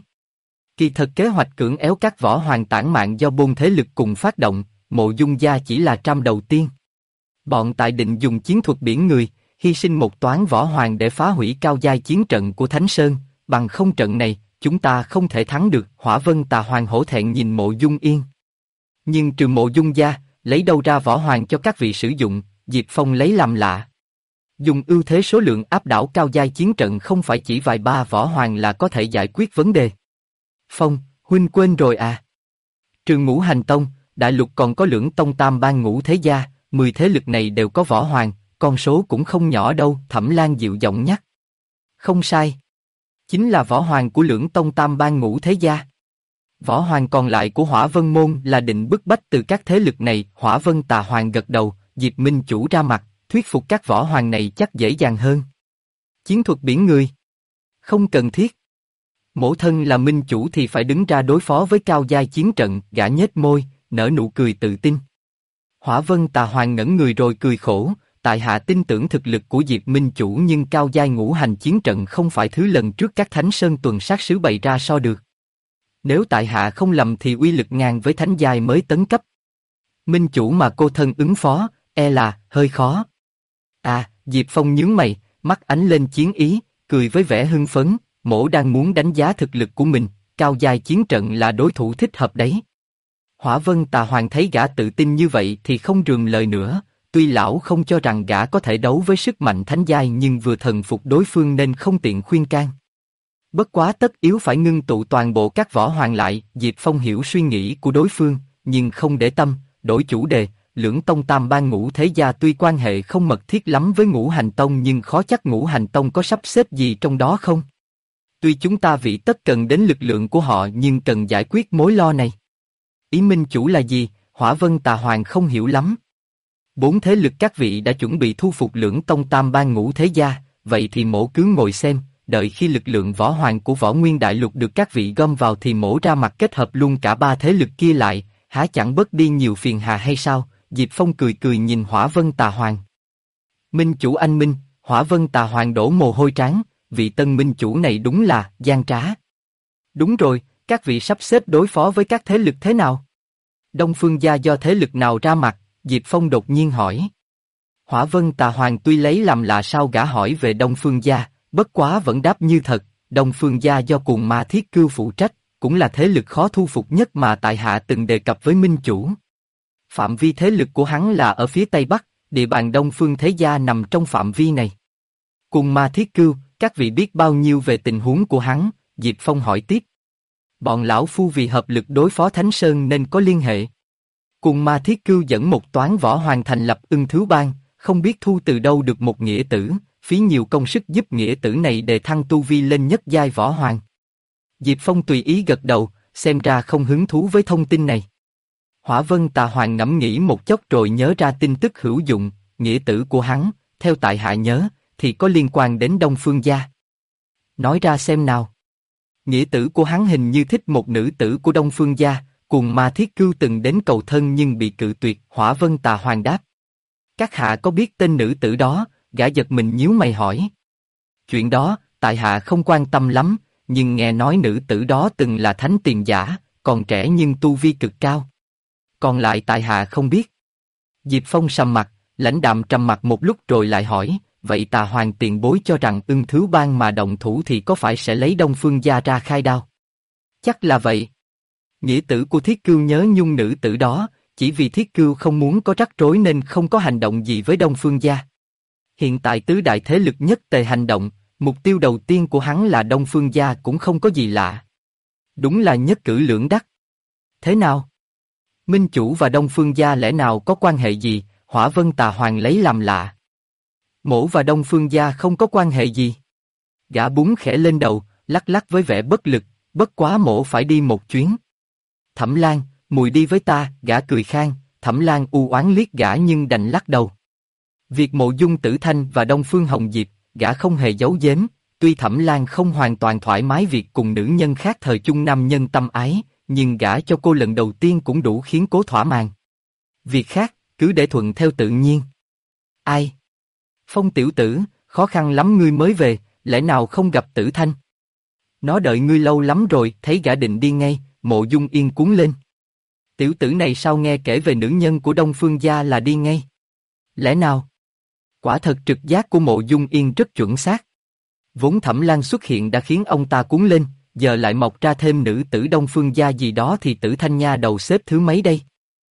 Kỳ thật kế hoạch cưỡng ép các võ hoàng tản mạng do bốn thế lực cùng phát động, Mộ Dung gia chỉ là trăm đầu tiên. Bọn tại định dùng chiến thuật biển người, hy sinh một toán võ hoàng để phá hủy cao giai chiến trận của Thánh Sơn, bằng không trận này, chúng ta không thể thắng được. Hỏa Vân Tà Hoàng hổ thẹn nhìn Mộ Dung Yên. Nhưng trừ Mộ Dung gia, lấy đâu ra võ hoàng cho các vị sử dụng? Diệp Phong lấy làm lạ. Dùng ưu thế số lượng áp đảo cao giai chiến trận không phải chỉ vài ba võ hoàng là có thể giải quyết vấn đề. Phong, huynh quên rồi à? Trừ Ngũ Hành Tông, Đại Lục còn có Lưỡng Tông Tam Bang Ngũ Thế Gia, 10 thế lực này đều có võ hoàng, con số cũng không nhỏ đâu. Thẩm Lan dịu giọng nhắc. Không sai. Chính là võ hoàng của Lưỡng Tông Tam Bang Ngũ Thế Gia. Võ hoàng còn lại của Hỏa Vân Môn là định bức bách từ các thế lực này. Hỏa Vân Tà Hoàng gật đầu, Diệp minh chủ ra mặt, thuyết phục các võ hoàng này chắc dễ dàng hơn. Chiến thuật biển người? Không cần thiết. Mỗ thân là minh chủ thì phải đứng ra đối phó với cao giai chiến trận. Gã nhếch môi, nở nụ cười tự tin. Hỏa Vân Tà Hoàng ngẩn người rồi cười khổ, tại hạ tin tưởng thực lực của Diệp minh chủ nhưng cao giai ngũ hành chiến trận không phải thứ lần trước các Thánh Sơn tuần sát sứ bày ra so được. Nếu tại hạ không lầm thì uy lực ngang với thánh giai mới tấn cấp. Minh chủ mà cô thân ứng phó, e là hơi khó. À, Diệp Phong nhướng mày, mắt ánh lên chiến ý, cười với vẻ hưng phấn, mỗ đang muốn đánh giá thực lực của mình, cao giai chiến trận là đối thủ thích hợp đấy. Hỏa Vân Tà Hoàng thấy gã tự tin như vậy thì không rườm lời nữa, tuy lão không cho rằng gã có thể đấu với sức mạnh thánh giai nhưng vừa thần phục đối phương nên không tiện khuyên can. Bất quá tất yếu phải ngưng tụ toàn bộ các võ hoàng lại. Diệp Phong hiểu suy nghĩ của đối phương, nhưng không để tâm, đổi chủ đề. Lưỡng tông tam bang ngũ thế gia tuy quan hệ không mật thiết lắm với ngũ hành tông nhưng khó chắc ngũ hành tông có sắp xếp gì trong đó không? Tuy chúng ta vị tất cần đến lực lượng của họ nhưng cần giải quyết mối lo này. Ý minh chủ là gì? Hỏa Vân Tà Hoàng không hiểu lắm. 4 thế lực các vị đã chuẩn bị thu phục lưỡng tông tam bang ngũ thế gia, vậy thì mỗ cứ ngồi xem, đợi khi lực lượng võ hoàng của Võ Nguyên Đại Lục được các vị gom vào thì mỗ ra mặt kết hợp luôn cả 3 thế lực kia lại, há chẳng bớt đi nhiều phiền hà hay sao? Diệp Phong cười cười nhìn Hỏa Vân Tà Hoàng. Minh chủ anh minh, Hỏa Vân Tà Hoàng đổ mồ hôi trán, vị tân minh chủ này đúng là gian trá. Đúng rồi, các vị sắp xếp đối phó với các thế lực thế nào? Đông Phương gia do thế lực nào ra mặt? Diệp Phong đột nhiên hỏi. Hỏa Vân Tà Hoàng tuy lấy làm lạ sao gã hỏi về Đông Phương gia, bất quá vẫn đáp như thật. Đông Phương gia do Cuồng Ma Thiết Cưu phụ trách, cũng là thế lực khó thu phục nhất mà tại hạ từng đề cập với minh chủ. Phạm vi thế lực của hắn là ở phía Tây Bắc, địa bàn Đông Phương thế gia nằm trong phạm vi này. Cuồng Ma Thiết Cưu, các vị biết bao nhiêu về tình huống của hắn? Diệp Phong hỏi tiếp. Bọn lão phu vì hợp lực đối phó Thánh Sơn nên có liên hệ. Cuồng Ma Thiết Cưu dẫn một toán võ hoàng thành lập Ưng Thứ Bang, không biết thu từ đâu được một nghĩa tử, phí nhiều công sức giúp nghĩa tử này đề thăng tu vi lên nhất giai võ hoàng. Diệp Phong tùy ý gật đầu, xem ra không hứng thú với thông tin này. Hỏa Vân Tà Hoàng ngẫm nghĩ một chốc rồi nhớ ra tin tức hữu dụng, nghĩa tử của hắn, theo tại hạ nhớ, thì có liên quan đến Đông Phương gia. Nói ra xem nào. Nghĩa tử của hắn hình như thích một nữ tử của Đông Phương gia, Cuồng Ma Thiết Cưu từng đến cầu thân nhưng bị cự tuyệt. Hỏa Vân Tà Hoàng đáp. Các hạ có biết tên nữ tử đó? Gã giật mình nhíu mày hỏi. Chuyện đó, tại hạ không quan tâm lắm, nhưng nghe nói nữ tử đó từng là thánh tiền giả, còn trẻ nhưng tu vi cực cao. Còn lại tại hạ không biết. Diệp Phong sầm mặt, lãnh đạm trầm mặt một lúc rồi lại hỏi, vậy Tà Hoàng tiền bối cho rằng Ưng Thứ Bang mà động thủ thì có phải sẽ lấy Đông Phương gia ra khai đao? Chắc là vậy. Nghĩa tử của Thiết Cưu nhớ nhung nữ tử đó, chỉ vì Thiết Cưu không muốn có rắc rối nên không có hành động gì với Đông Phương gia. Hiện tại tứ đại thế lực nhất tề hành động, mục tiêu đầu tiên của hắn là Đông Phương gia cũng không có gì lạ. Đúng là nhất cử lưỡng đắc. Thế nào? Minh chủ và Đông Phương gia lẽ nào có quan hệ gì? Hỏa Vân Tà Hoàng lấy làm lạ. Mỗ và Đông Phương gia không có quan hệ gì. Gã búng khẽ lên đầu, lắc lắc với vẻ bất lực, bất quá mỗ phải đi một chuyến. Thẩm Lan, mùi đi với ta, gã cười khang. Thẩm Lan u oán liếc gã nhưng đành lắc đầu. Việc Mộ Dung Tử Thanh và Đông Phương Hồng Diệp, gã không hề giấu giếm. Tuy Thẩm Lan không hoàn toàn thoải mái việc cùng nữ nhân khác thời chung nam nhân tâm ái, nhưng gả cho cô lần đầu tiên cũng đủ khiến cô thỏa mãn. Việc khác, cứ để thuận theo tự nhiên. Ai? Phong tiểu tử, khó khăn lắm ngươi mới về, lẽ nào không gặp Tử Thanh? Nó đợi ngươi lâu lắm rồi, thấy gã định đi ngay, Mộ Dung Yên cuống lên. Tiểu tử này sao nghe kể về nữ nhân của Đông Phương gia là đi ngay? Lẽ nào? Quả thật trực giác của Mộ Dung Yên rất chuẩn xác. Vốn Thẩm Lan xuất hiện đã khiến ông ta cuống lên, giờ lại mọc ra thêm nữ tử Đông Phương gia gì đó thì Tử Thanh nha đầu xếp thứ mấy đây?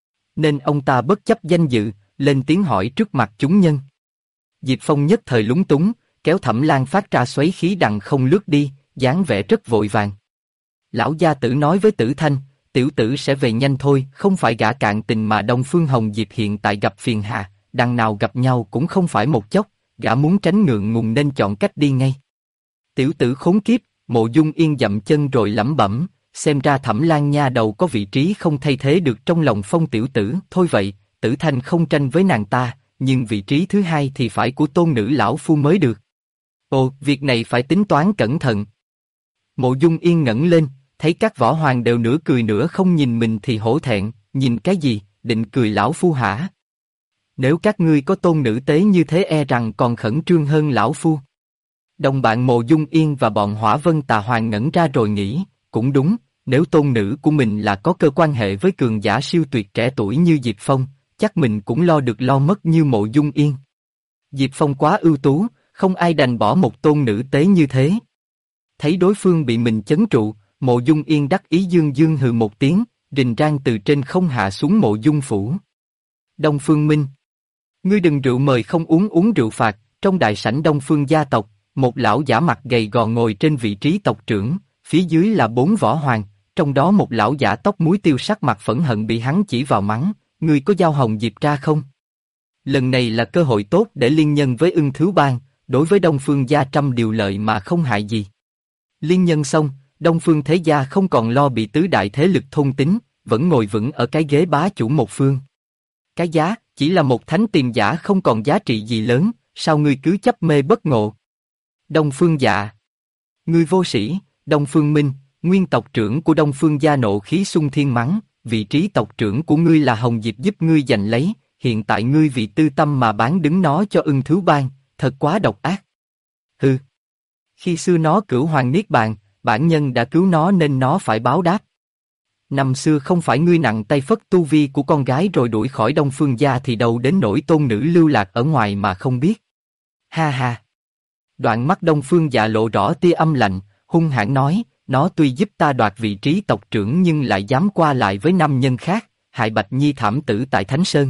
Nên ông ta bất chấp danh dự, lên tiếng hỏi trước mặt chúng nhân. Diệp Phong nhất thời lúng túng, kéo Thẩm Lan phát ra xoáy khí đằng không lướt đi, dáng vẻ rất vội vàng. Lão gia tử nói với Tử Thanh, tiểu tử sẽ về nhanh thôi, không phải gã cạn tình mà Đông Phương Hồng Diệp hiện tại gặp phiền hà, đằng nào gặp nhau cũng không phải một chốc, gã muốn tránh ngượng ngùng nên chọn cách đi ngay. Tiểu tử khốn kiếp, Mộ Dung Yên dậm chân rồi lẩm bẩm, xem ra Thẩm Lan nha đầu có vị trí không thay thế được trong lòng Phong tiểu tử, thôi vậy, Tử Thanh không tranh với nàng ta, nhưng vị trí thứ hai thì phải của tôn nữ lão phu mới được. Ồ, việc này phải tính toán cẩn thận. Mộ Dung Yên ngẩng lên, thấy các võ hoàng đều nửa cười nửa không nhìn mình thì hổ thẹn, nhìn cái gì, định cười lão phu hả? Nếu các ngươi có tôn nữ tế như thế e rằng còn khẩn trương hơn lão phu. Đồng bạn Mộ Dung Yên và bọn Hỏa Vân Tà Hoàng ngẩn ra rồi nghĩ, cũng đúng, nếu tôn nữ của mình là có cơ quan hệ với cường giả siêu tuyệt trẻ tuổi như Diệp Phong, chắc mình cũng lo được lo mất như Mộ Dung Yên. Diệp Phong quá ưu tú, không ai đành bỏ một tôn nữ tế như thế. Thấy đối phương bị mình chấn trụ, Mộ Dung Yên đắc ý dương dương hừ một tiếng, rình rang từ trên không hạ xuống Mộ Dung phủ. Đông Phương Minh, ngươi đừng rượu mời không uống, uống rượu phạt. Trong đại sảnh Đông Phương gia tộc, một lão giả mặt gầy gò ngồi trên vị trí tộc trưởng, phía dưới là 4 võ hoàng, trong đó một lão giả tóc muối tiêu sắc mặt phẫn hận bị hắn chỉ vào mắng, ngươi có giao hồng diệp ra không? Lần này là cơ hội tốt để liên nhân với Ưng Thứ Bang, đối với Đông Phương gia trăm điều lợi mà không hại gì. Liên nhân xong, Đông Phương thế gia không còn lo bị tứ đại thế lực thôn tính, vẫn ngồi vững ở cái ghế bá chủ một phương. Cái giá, chỉ là một thánh tiền giả không còn giá trị gì lớn, sao ngươi cứ chấp mê bất ngộ? Đông Phương Dạ, ngươi vô sĩ. Đông Phương Minh, nguyên tộc trưởng của Đông Phương gia nộ khí xung thiên mắng, vị trí tộc trưởng của ngươi là Hồng Diệp giúp ngươi giành lấy, hiện tại ngươi vì tư tâm mà bán đứng nó cho Ưng Thứ Bang, thật quá độc ác. Hừ. Khi xưa nó cửu hoàng niết bàn, bản nhân đã cứu nó nên nó phải báo đáp. Năm xưa không phải ngươi nặng tay phất tu vi của con gái rồi đuổi khỏi Đông Phương gia thì đâu đến nỗi tôn nữ lưu lạc ở ngoài mà không biết. Ha ha. Đoạn mắt Đông Phương Dạ lộ rõ tia âm lạnh, hung hãn nói, nó tuy giúp ta đoạt vị trí tộc trưởng nhưng lại dám qua lại với nam nhân khác, hại Bạch Nhi thảm tử tại Thánh Sơn.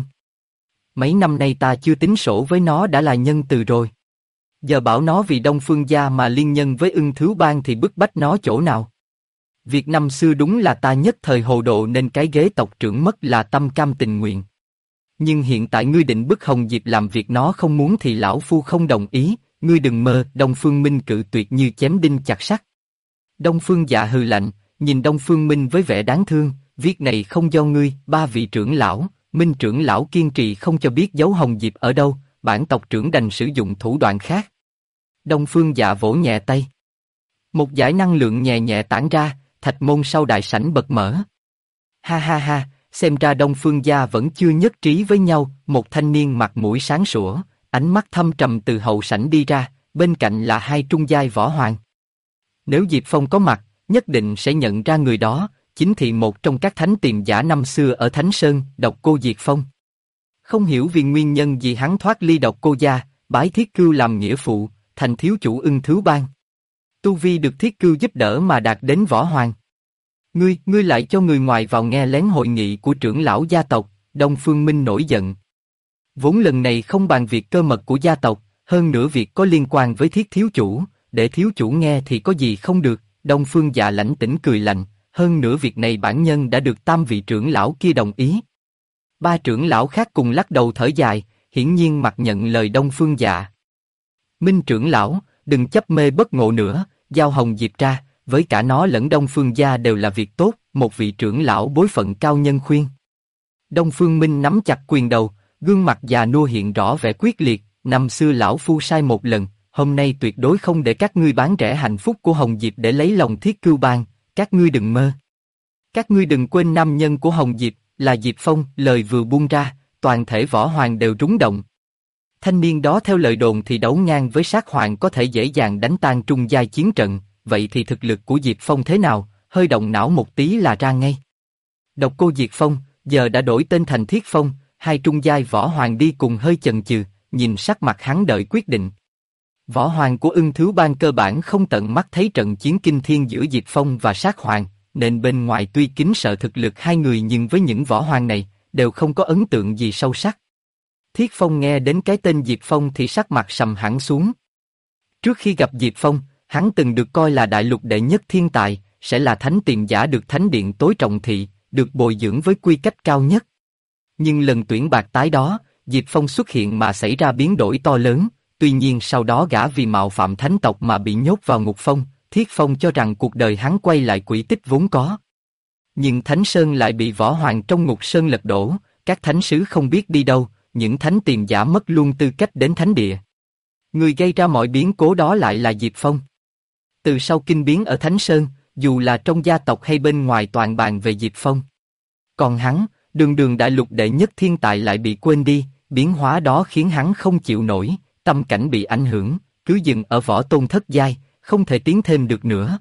Mấy năm nay ta chưa tính sổ với nó đã là nhân từ rồi. Giờ bảo nó vì Đông Phương gia mà liên nhân với Ưng Thứ Bang thì bức bách nó chỗ nào? Việc năm xưa đúng là ta nhất thời hồ độ nên cái ghế tộc trưởng mất là tâm cam tình nguyện. Nhưng hiện tại ngươi định bức Hồng Diệp làm việc nó không muốn thì lão phu không đồng ý, ngươi đừng mơ. Đông Phương Minh cự tuyệt như chém đinh chặt sắt. Đông Phương Dạ hừ lạnh, nhìn Đông Phương Minh với vẻ đáng thương, việc này không do ngươi. Ba vị trưởng lão, Minh trưởng lão kiên trì không cho biết giấu Hồng Diệp ở đâu, bản tộc trưởng đành sử dụng thủ đoạn khác. Đông Phương Dạ vỗ nhẹ tay. Một dải năng lượng nhẹ nhẹ tản ra, thạch môn sau đại sảnh bật mở. Ha ha ha, xem ra Đông Phương gia vẫn chưa nhất trí với nhau. Một thanh niên mặt mũi sáng sủa, ánh mắt thâm trầm từ hậu sảnh đi ra, bên cạnh là hai trung giai võ hoàng. Nếu Diệp Phong có mặt, nhất định sẽ nhận ra người đó, chính thị một trong các thánh tiền giả năm xưa ở Thánh Sơn, Độc Cô Diệp Phong. Không hiểu vì nguyên nhân gì hắn thoát ly Độc Cô gia, bái Thiết Cưu làm nghĩa phụ, thành thiếu chủ Ưng Thứ Bang. Tu vi được Thiết Cưu giúp đỡ mà đạt đến võ hoàng. Ngươi lại cho người ngoài vào nghe lén hội nghị của trưởng lão gia tộc. Đông Phương Minh nổi giận. Vốn lần này không bàn việc cơ mật của gia tộc, hơn nữa việc có liên quan với Thiết thiếu chủ, để thiếu chủ nghe thì có gì không được. Đông Phương Dạ lãnh tĩnh cười lạnh, hơn nữa việc này bản nhân đã được tam vị trưởng lão kia đồng ý. Ba trưởng lão khác cùng lắc đầu thở dài, hiển nhiên mặc nhận lời Đông Phương Dạ. Minh trưởng lão, đừng chấp mê bất ngộ nữa, giao Hồng Diệp ra, với cả nó lẫn Đông Phương gia đều là việc tốt, một vị trưởng lão bối phận cao nhân khuyên. Đông Phương Minh nắm chặt quyền đầu, gương mặt già nua hiện rõ vẻ quyết liệt, năm xưa lão phu sai một lần, hôm nay tuyệt đối không để các ngươi bán rẻ hạnh phúc của Hồng Diệp để lấy lòng Thiết Cưu Bang, các ngươi đừng mơ. Các ngươi đừng quên nam nhân của Hồng Diệp, là Diệp Phong. Lời vừa buông ra, toàn thể võ hoàng đều rúng động. Thanh niên đó theo lời đồn thì đấu ngang với sát hoàng có thể dễ dàng đánh tan trung giai chiến trận, vậy thì thực lực của Diệp Phong thế nào, hơi động não một tí là ra ngay. Độc Cô Diệp Phong, giờ đã đổi tên thành Thiết Phong, hai trung giai võ hoàng đi cùng hơi chần chừ, nhìn sắc mặt hắn đợi quyết định. Võ hoàng của Ưng Thứ Bang cơ bản không tận mắt thấy trận chiến kinh thiên giữa Diệp Phong và sát hoàng, nên bên ngoài tuy kính sợ thực lực hai người nhưng với những võ hoàng này, đều không có ấn tượng gì sâu sắc. Thiết Phong nghe đến cái tên Diệp Phong thì sắc mặt sầm hẳn xuống. Trước khi gặp Diệp Phong, hắn từng được coi là đại lục đệ nhất thiên tài, sẽ là thánh tiền giả được thánh điện tối trọng thị, được bồi dưỡng với quy cách cao nhất. Nhưng lần tuyển bạc tái đó, Diệp Phong xuất hiện mà xảy ra biến đổi to lớn, tuy nhiên sau đó gã vì mạo phạm thánh tộc mà bị nhốt vào ngục phong, Thiết Phong cho rằng cuộc đời hắn quay lại quỹ tích vốn có. Nhưng Thánh Sơn lại bị võ hoàng trong ngục sơn lật đổ, các thánh sứ không biết đi đâu, những thánh tiền giả mất luôn tư cách đến thánh địa. Người gây ra mọi biến cố đó lại là Diệp Phong. Từ sau kinh biến ở Thánh Sơn, dù là trong gia tộc hay bên ngoài toàn bàn về Diệp Phong. Còn hắn, đường đường đại lục đệ nhất thiên tài lại bị quên đi, biến hóa đó khiến hắn không chịu nổi, tâm cảnh bị ảnh hưởng, cứ dừng ở võ tôn thất giai, không thể tiến thêm được nữa.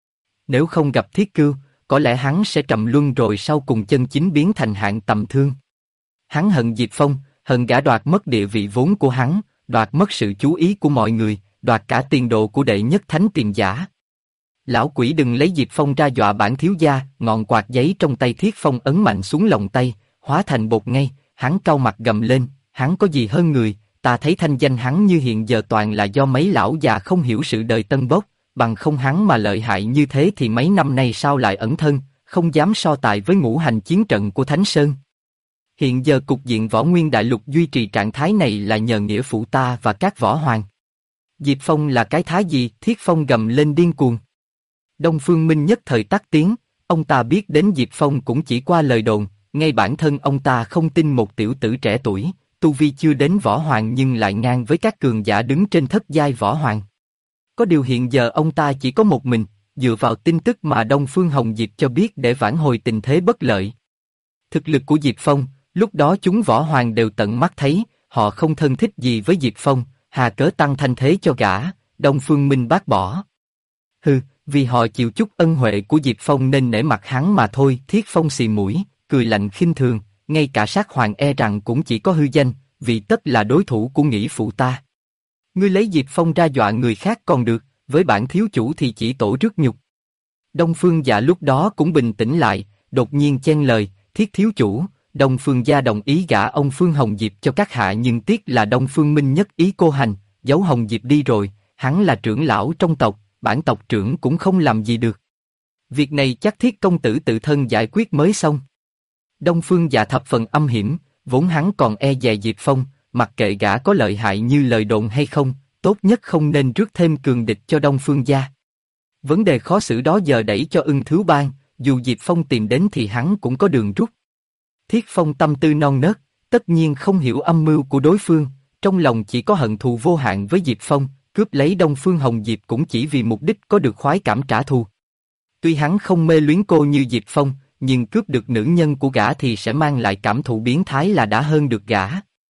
Nếu không gặp Thiết Cưu, có lẽ hắn sẽ trầm luân rồi sau cùng chân chính biến thành hạng tầm thương. Hắn hận Diệp Phong, hận gã đoạt mất địa vị vốn của hắn, đoạt mất sự chú ý của mọi người, đoạt cả tiền đồ của đệ nhất thánh tiền giả. Lão quỷ đừng lấy Diệp Phong ra dọa bản thiếu gia. Ngọn quạt giấy trong tay Thiết Phong ấn mạnh xuống lòng tay, hóa thành bột ngay. Hắn cau mặt gầm lên, hắn có gì hơn người, ta thấy thanh danh hắn như hiện giờ toàn là do mấy lão già không hiểu sự đời tân bốc, bằng không hắn mà lợi hại như thế thì mấy năm nay sao lại ẩn thân, không dám so tài với ngũ hành chiến trận của Thánh Sơn. Hiện giờ cục diện võ nguyên đại lục duy trì trạng thái này là nhờ nghĩa phụ ta và các võ hoàng. Diệp Phong là cái thá gì? Thiết Phong gầm lên điên cuồng. Đông Phương Minh nhất thời tắt tiếng, ông ta biết đến Diệp Phong cũng chỉ qua lời đồn, ngay bản thân ông ta không tin một tiểu tử trẻ tuổi, tu vi chưa đến võ hoàng nhưng lại ngang với các cường giả đứng trên thất giai võ hoàng. Có điều hiện giờ ông ta chỉ có một mình, dựa vào tin tức mà Đông Phương Hồng Diệp cho biết để vãn hồi tình thế bất lợi. Thực lực của Diệp Phong, lúc đó chúng võ hoàng đều tận mắt thấy, họ không thân thích gì với Diệp Phong, hà cớ tăng thanh thế cho gã, Đông Phương Minh bác bỏ. Hừ, vì họ chịu chút ân huệ của Diệp Phong nên nể mặt hắn mà thôi. Thiết Phong xì mũi, cười lạnh khinh thường, ngay cả sát hoàng e rằng cũng chỉ có hư danh, vì tất là đối thủ của nghĩa phụ ta. Ngươi lấy Diệp Phong ra dọa người khác còn được, với bản thiếu chủ thì chỉ tổ rước nhục. Đông Phương Dạ lúc đó cũng bình tĩnh lại, đột nhiên chen lời, Thiết thiếu chủ, Đông Phương gia đồng ý gả ông Phương Hồng Diệp cho các hạ nhưng tiếc là Đông Phương Minh nhất ý cô hành, giấu Hồng Diệp đi rồi, hắn là trưởng lão trong tộc, bản tộc trưởng cũng không làm gì được. Việc này chắc Thiết công tử tự thân giải quyết mới xong. Đông Phương Dạ thập phần âm hiểm, vốn hắn còn e dè Diệp Phong, mặc kệ gã có lợi hại như lời đồn hay không, tốt nhất không nên rước thêm cường địch cho Đông Phương gia. Vấn đề khó xử đó giờ đẩy cho Ưng Thiếu Bang, dù Diệp Phong tìm đến thì hắn cũng có đường rút. Thiết Phong tâm tư non nớt, tất nhiên không hiểu âm mưu của đối phương, trong lòng chỉ có hận thù vô hạn với Diệp Phong, cướp lấy Đông Phương Hồng Diệp cũng chỉ vì mục đích có được khoái cảm trả thù. Tuy hắn không mê luyến cô như Diệp Phong, nhưng cướp được nữ nhân của gã thì sẽ mang lại cảm thụ biến thái là đã hơn được gã.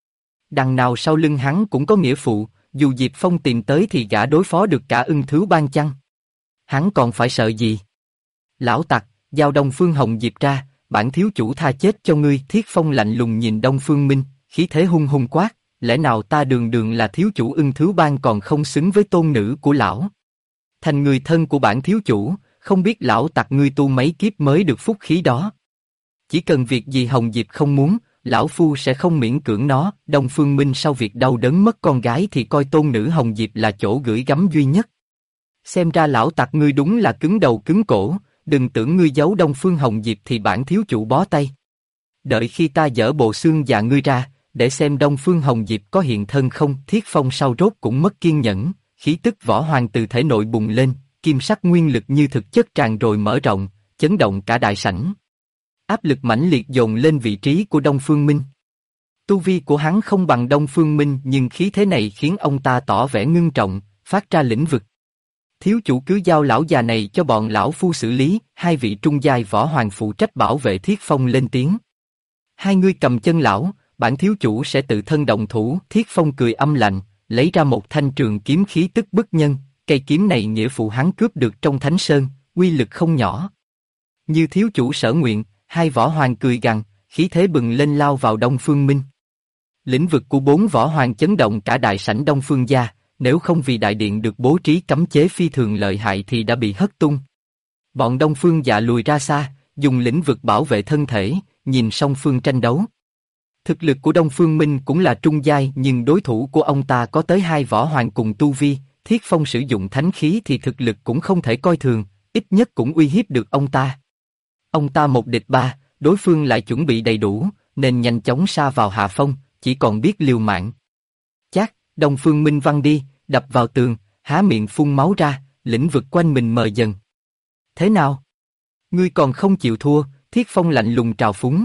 Đằng nào sau lưng hắn cũng có nghĩa phụ, dù Diệp Phong tìm tới thì gã đối phó được cả Ưng Thiếu Bang chăng? Hắn còn phải sợ gì? Lão tặc, giao Đông Phương Hồng Diệp ra, bản thiếu chủ tha chết cho ngươi. Thiết Phong lạnh lùng nhìn Đông Phương Minh, khí thế hung hung quát, lẽ nào ta đường đường là thiếu chủ Ưng Thiếu Bang còn không xứng với tôn nữ của lão? Thành người thân của bản thiếu chủ, không biết lão tặc ngươi tu mấy kiếp mới được phúc khí đó. Chỉ cần việc gì Hồng Diệp không muốn, lão phu sẽ không miễn cưỡng nó. Đông Phương Minh sau việc đau đớn mất con gái thì coi tôn nữ Hồng Diệp là chỗ gửi gắm duy nhất. Xem ra lão tặc ngươi đúng là cứng đầu cứng cổ, đừng tưởng ngươi giấu Đông Phương Hồng Diệp thì bản thiếu chủ bó tay. Đợi khi ta dỡ bộ xương già ngươi ra, để xem Đông Phương Hồng Diệp có hiện thân không. Thiết Phong sau rốt cũng mất kiên nhẫn, khí tức võ hoàng từ thể nội bùng lên, kim sắc nguyên lực như thực chất tràn rồi mở rộng, chấn động cả đại sảnh. Áp lực mãnh liệt dồn lên vị trí của Đông Phương Minh. Tu vi của hắn không bằng Đông Phương Minh nhưng khí thế này khiến ông ta tỏ vẻ ngưng trọng, phát ra lĩnh vực. Thiếu chủ cứ giao lão già này cho bọn lão phu xử lý. Hai vị trung giai võ hoàng phụ trách bảo vệ. Thiết Phong lên tiếng. Hai ngươi cầm chân lão, bản thiếu chủ sẽ tự thân động thủ. Thiết Phong cười âm lạnh, lấy ra một thanh trường kiếm khí tức bức nhân. Cây kiếm này nghĩa phụ hắn cướp được trong Thánh Sơn, uy lực không nhỏ. Như thiếu chủ sở nguyện. Hai võ hoàng cười gằn, khí thế bừng lên lao vào Đông Phương Minh. Lĩnh vực của bốn võ hoàng chấn động cả đại sảnh Đông Phương gia, nếu không vì đại điện được bố trí cấm chế phi thường lợi hại thì đã bị hất tung. Bọn Đông Phương Dạ lùi ra xa, dùng lĩnh vực bảo vệ thân thể, nhìn song phương tranh đấu. Thực lực của Đông Phương Minh cũng là trung giai nhưng đối thủ của ông ta có tới hai võ hoàng cùng tu vi. Thiết Phong sử dụng thánh khí thì thực lực cũng không thể coi thường, ít nhất cũng uy hiếp được ông ta. Ông ta một địch ba, đối phương lại chuẩn bị đầy đủ, nên nhanh chóng sa vào hạ phong, chỉ còn biết liều mạng. Chát, Đông Phương Minh văng đi, đập vào tường, há miệng phun máu ra, lĩnh vực quanh mình mờ dần. Thế nào? Ngươi còn không chịu thua? Thiết Phong lạnh lùng trào phúng.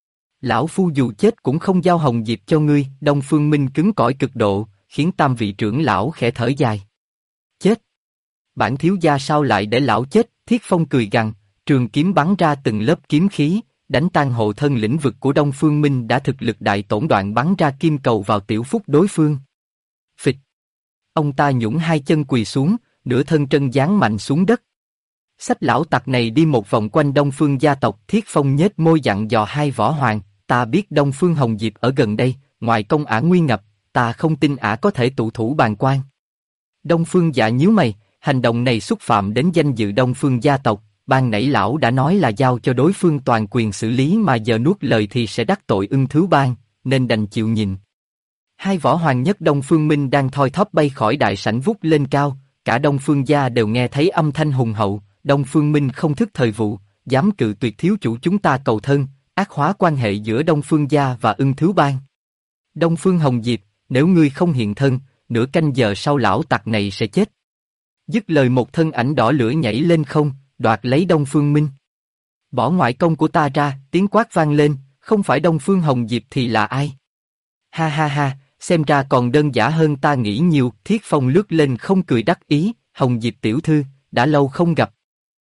Lão phu dù chết cũng không giao Hồng Diệp cho ngươi. Đông Phương Minh cứng cỏi cực độ, khiến tam vị trưởng lão khẽ thở dài. Chết! Bản thiếu gia sao lại để lão chết? Thiết Phong cười gằn, trường kiếm bắn ra từng lớp kiếm khí, đánh tan hộ thân lĩnh vực của Đông Phương Minh đã thực lực đại tổn đoạn bắn ra kim cầu vào tiểu phúc đối phương. Phịch! Ông ta nhũng hai chân quỳ xuống, nửa thân trân giáng mạnh xuống đất. Xách lão tặc này đi một vòng quanh Đông Phương gia tộc. Thiết Phong nhếch môi dặn dò hai võ hoàng, ta biết Đông Phương Hồng Diệp ở gần đây, ngoài công ả nguy ngập, ta không tin ả có thể tụ thủ bàn quan. Đông Phương Dạ nhíu mày, hành động này xúc phạm đến danh dự Đông Phương gia tộc. Ban nãy lão đã nói là giao cho đối phương toàn quyền xử lý mà giờ nuốt lời thì sẽ đắc tội Ưng Thiếu Bang, nên đành chịu nhìn. Hai võ hoàng nhất Đông Phương Minh đang thoi thóp bay khỏi đại sảnh vút lên cao, cả Đông Phương gia đều nghe thấy âm thanh hùng hậu. Đông Phương Minh không thức thời vụ, dám cự tuyệt thiếu chủ chúng ta cầu thân, ác hóa quan hệ giữa Đông Phương gia và Ưng Thiếu Bang. Đông Phương Hồng Diệp, nếu ngươi không hiện thân, nửa canh giờ sau lão tặc này sẽ chết. Dứt lời một thân ảnh đỏ lửa nhảy lên không, đoạt lấy Đông Phương Minh. Bỏ ngoại công của ta ra, tiếng quát vang lên, không phải Đông Phương Hồng Diệp thì là ai? Ha ha ha, xem ra còn đơn giản hơn ta nghĩ nhiều. Thiết Phong lướt lên không cười đắc ý, Hồng Diệp tiểu thư, đã lâu không gặp.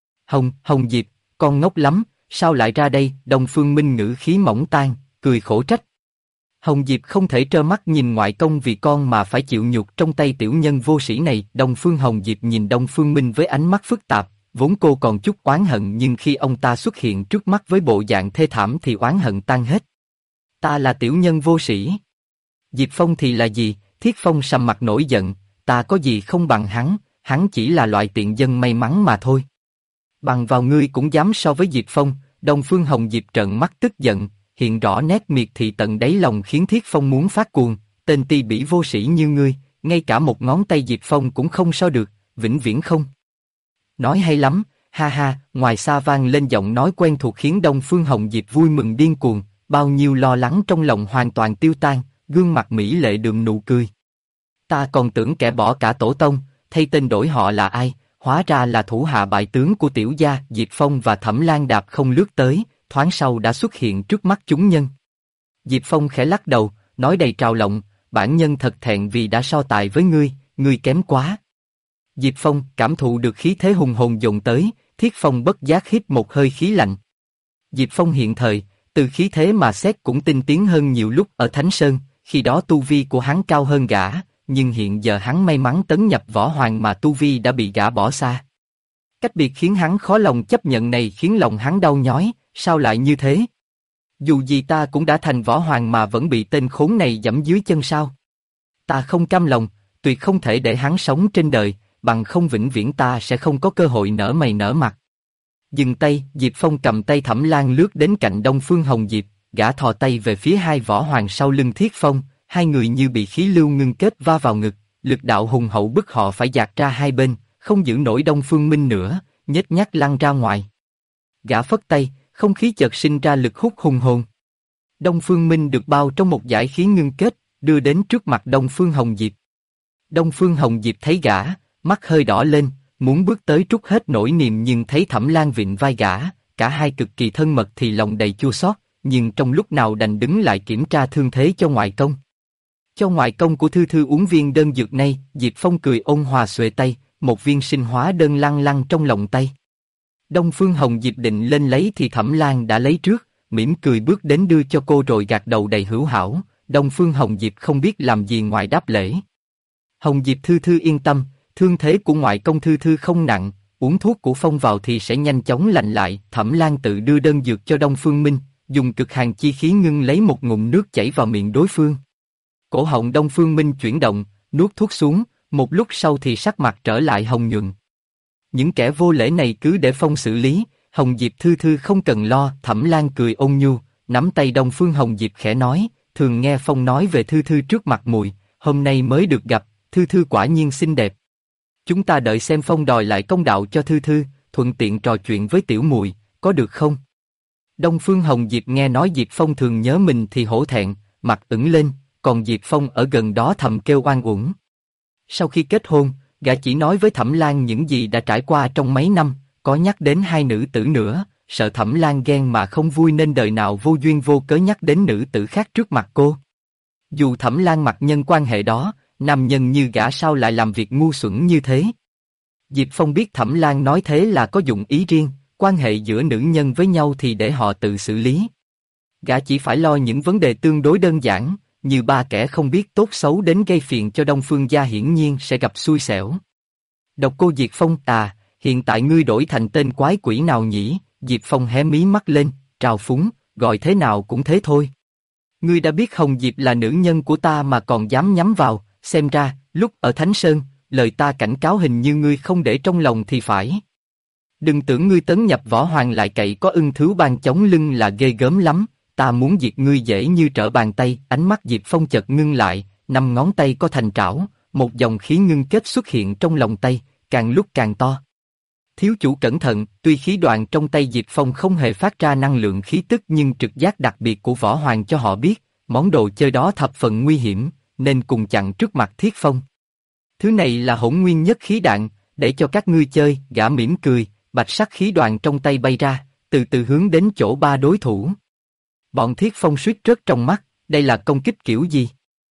Hồng Diệp, con ngốc lắm, sao lại ra đây? Đông Phương Minh ngữ khí mỏng tan, cười khổ trách. Hồng Diệp không thể trơ mắt nhìn ngoại công vì con mà phải chịu nhục trong tay tiểu nhân vô sĩ này. Đông Phương Hồng Diệp nhìn Đông Phương Minh với ánh mắt phức tạp, vốn cô còn chút oán hận nhưng khi ông ta xuất hiện trước mắt với bộ dạng thê thảm thì oán hận tan hết. Ta là tiểu nhân vô sĩ. Diệp Phong thì là gì? Thiết Phong sầm mặt nổi giận, ta có gì không bằng hắn chỉ là loại tiện dân may mắn mà thôi. Bằng vào ngươi cũng dám so với Diệp Phong? Đông Phương Hồng Diệp trợn mắt tức giận, hiện rõ nét miệt thị tận đáy lòng khiến Thiết Phong muốn phát cuồng. Tên ti bỉ vô sĩ như ngươi, ngay cả một ngón tay Diệp Phong cũng không so được, vĩnh viễn không. Nói hay lắm, ha ha. Ngoài xa vang lên giọng nói quen thuộc khiến Đông Phương Hồng Diệp vui mừng điên cuồng, bao nhiêu lo lắng trong lòng hoàn toàn tiêu tan, gương mặt mỹ lệ đượm nụ cười. Ta còn tưởng kẻ bỏ cả tổ tông, thay tên đổi họ là ai, hóa ra là thủ hạ bại tướng của tiểu gia. Diệp Phong và Thẩm Lan đạp không lướt tới, thoáng sau đã xuất hiện trước mắt chúng nhân. Diệp Phong khẽ lắc đầu, nói đầy trào lộng, bản nhân thật thẹn vì đã so tài với ngươi kém quá. Diệp Phong cảm thụ được khí thế hùng hồn dồn tới, Thiết Phong bất giác hít một hơi khí lạnh. Diệp Phong hiện thời, từ khí thế mà xét cũng tinh tiến hơn nhiều lúc ở Thánh Sơn, khi đó tu vi của hắn cao hơn gã, nhưng hiện giờ hắn may mắn tấn nhập võ hoàng mà tu vi đã bị gã bỏ xa. Cách biệt khiến hắn khó lòng chấp nhận này khiến lòng hắn đau nhói, sao lại như thế? Dù gì ta cũng đã thành võ hoàng mà vẫn bị tên khốn này giẫm dưới chân sao? Ta không cam lòng, tuyệt không thể để hắn sống trên đời, bằng không vĩnh viễn ta sẽ không có cơ hội nở mày nở mặt. Dừng tay, Diệp Phong cầm tay Thẩm Lan lướt đến cạnh Đông Phương Hồng Diệp, gã thò tay về phía hai võ hoàng sau lưng Thiết Phong, hai người như bị khí lưu ngưng kết va vào ngực, lực đạo hùng hậu bức họ phải dạt ra hai bên, không giữ nổi Đông Phương Minh nữa, nhếch nhác lăn ra ngoài. Gã phất tay, không khí chợt sinh ra lực hút hùng hồn. Đông Phương Minh được bao trong một dải khí ngưng kết, đưa đến trước mặt Đông Phương Hồng Diệp. Đông Phương Hồng Diệp thấy gã, mắt hơi đỏ lên, muốn bước tới trút hết nỗi niềm nhưng thấy Thẩm Lan vịn vai gã, cả hai cực kỳ thân mật thì lòng đầy chua xót, nhưng trong lúc nào đành đứng lại kiểm tra thương thế cho ngoại công. Cho ngoại công của Thư Thư uống viên đơn dược này. Diệp Phong cười ôn hòa xuề tay, một viên sinh hóa đơn lăn lăn trong lòng tay. Đông Phương Hồng Diệp định lên lấy thì Thẩm Lan đã lấy trước, mỉm cười bước đến đưa cho cô rồi gạt đầu đầy hữu hảo. Đông Phương Hồng Diệp không biết làm gì ngoài đáp lễ. Hồng Diệp Thư Thư yên tâm, thương thế của ngoại công Thư Thư không nặng, uống thuốc của Phong vào thì sẽ nhanh chóng lành lại. Thẩm Lan tự đưa đơn dược cho Đông Phương Minh, dùng cực hàn chi khí ngưng lấy một ngụm nước chảy vào miệng đối phương. Cổ họng Đông Phương Minh chuyển động, nuốt thuốc xuống, một lúc sau thì sắc mặt trở lại hồng nhuận. Những kẻ vô lễ này cứ để Phong xử lý, Hồng Diệp Thư Thư không cần lo. Thẩm Lan cười ôn nhu, nắm tay Đông Phương Hồng Diệp khẽ nói, thường nghe Phong nói về Thư Thư trước mặt muội, hôm nay mới được gặp, Thư Thư quả nhiên xinh đẹp. Chúng ta đợi xem Phong đòi lại công đạo cho Thư Thư, thuận tiện trò chuyện với tiểu muội, có được không? Đông Phương Hồng Diệp nghe nói Diệp Phong thường nhớ mình thì hổ thẹn, mặt ửng lên, còn Diệp Phong ở gần đó thầm kêu oan uổng. Sau khi kết hôn, gã chỉ nói với Thẩm Lan những gì đã trải qua trong mấy năm, có nhắc đến hai nữ tử nữa, sợ Thẩm Lan ghen mà không vui nên đời nào vô duyên vô cớ nhắc đến nữ tử khác trước mặt cô. Dù Thẩm Lan mặc nhân quan hệ đó, nam nhân như gã sao lại làm việc ngu xuẩn như thế? Diệp Phong biết Thẩm Lan nói thế là có dụng ý riêng, quan hệ giữa nữ nhân với nhau thì để họ tự xử lý. Gã chỉ phải lo những vấn đề tương đối đơn giản, như ba kẻ không biết tốt xấu đến gây phiền cho Đông Phương gia hiển nhiên sẽ gặp xui xẻo. Độc Cô Diệp Phong, hiện tại ngươi đổi thành tên quái quỷ nào nhỉ? Diệp Phong hé mí mắt lên, trào phúng, gọi thế nào cũng thế thôi. Ngươi đã biết Hồng Diệp là nữ nhân của ta mà còn dám nhắm vào, xem ra, lúc ở Thánh Sơn, lời ta cảnh cáo hình như ngươi không để trong lòng thì phải. Đừng tưởng ngươi tấn nhập võ hoàng lại cậy có Ưng Thiếu Bang chống lưng là ghê gớm lắm, ta muốn diệt ngươi dễ như trở bàn tay. Ánh mắt Diệp Phong chợt ngưng lại, năm ngón tay co thành trảo, một dòng khí ngưng kết xuất hiện trong lòng tay, càng lúc càng to. Thiếu chủ cẩn thận, tuy khí đoàn trong tay Diệp Phong không hề phát ra năng lượng khí tức nhưng trực giác đặc biệt của Võ Hoàng cho họ biết, món đồ chơi đó thập phần nguy hiểm, nên cùng chặn trước mặt Thiết Phong. Thứ này là hỗn nguyên nhất khí đạn, để cho các ngươi chơi, gã mỉm cười, bạch sắc khí đoàn trong tay bay ra, từ từ hướng đến chỗ ba đối thủ. Bọn Thiết Phong suýt rớt trong mắt, đây là công kích kiểu gì?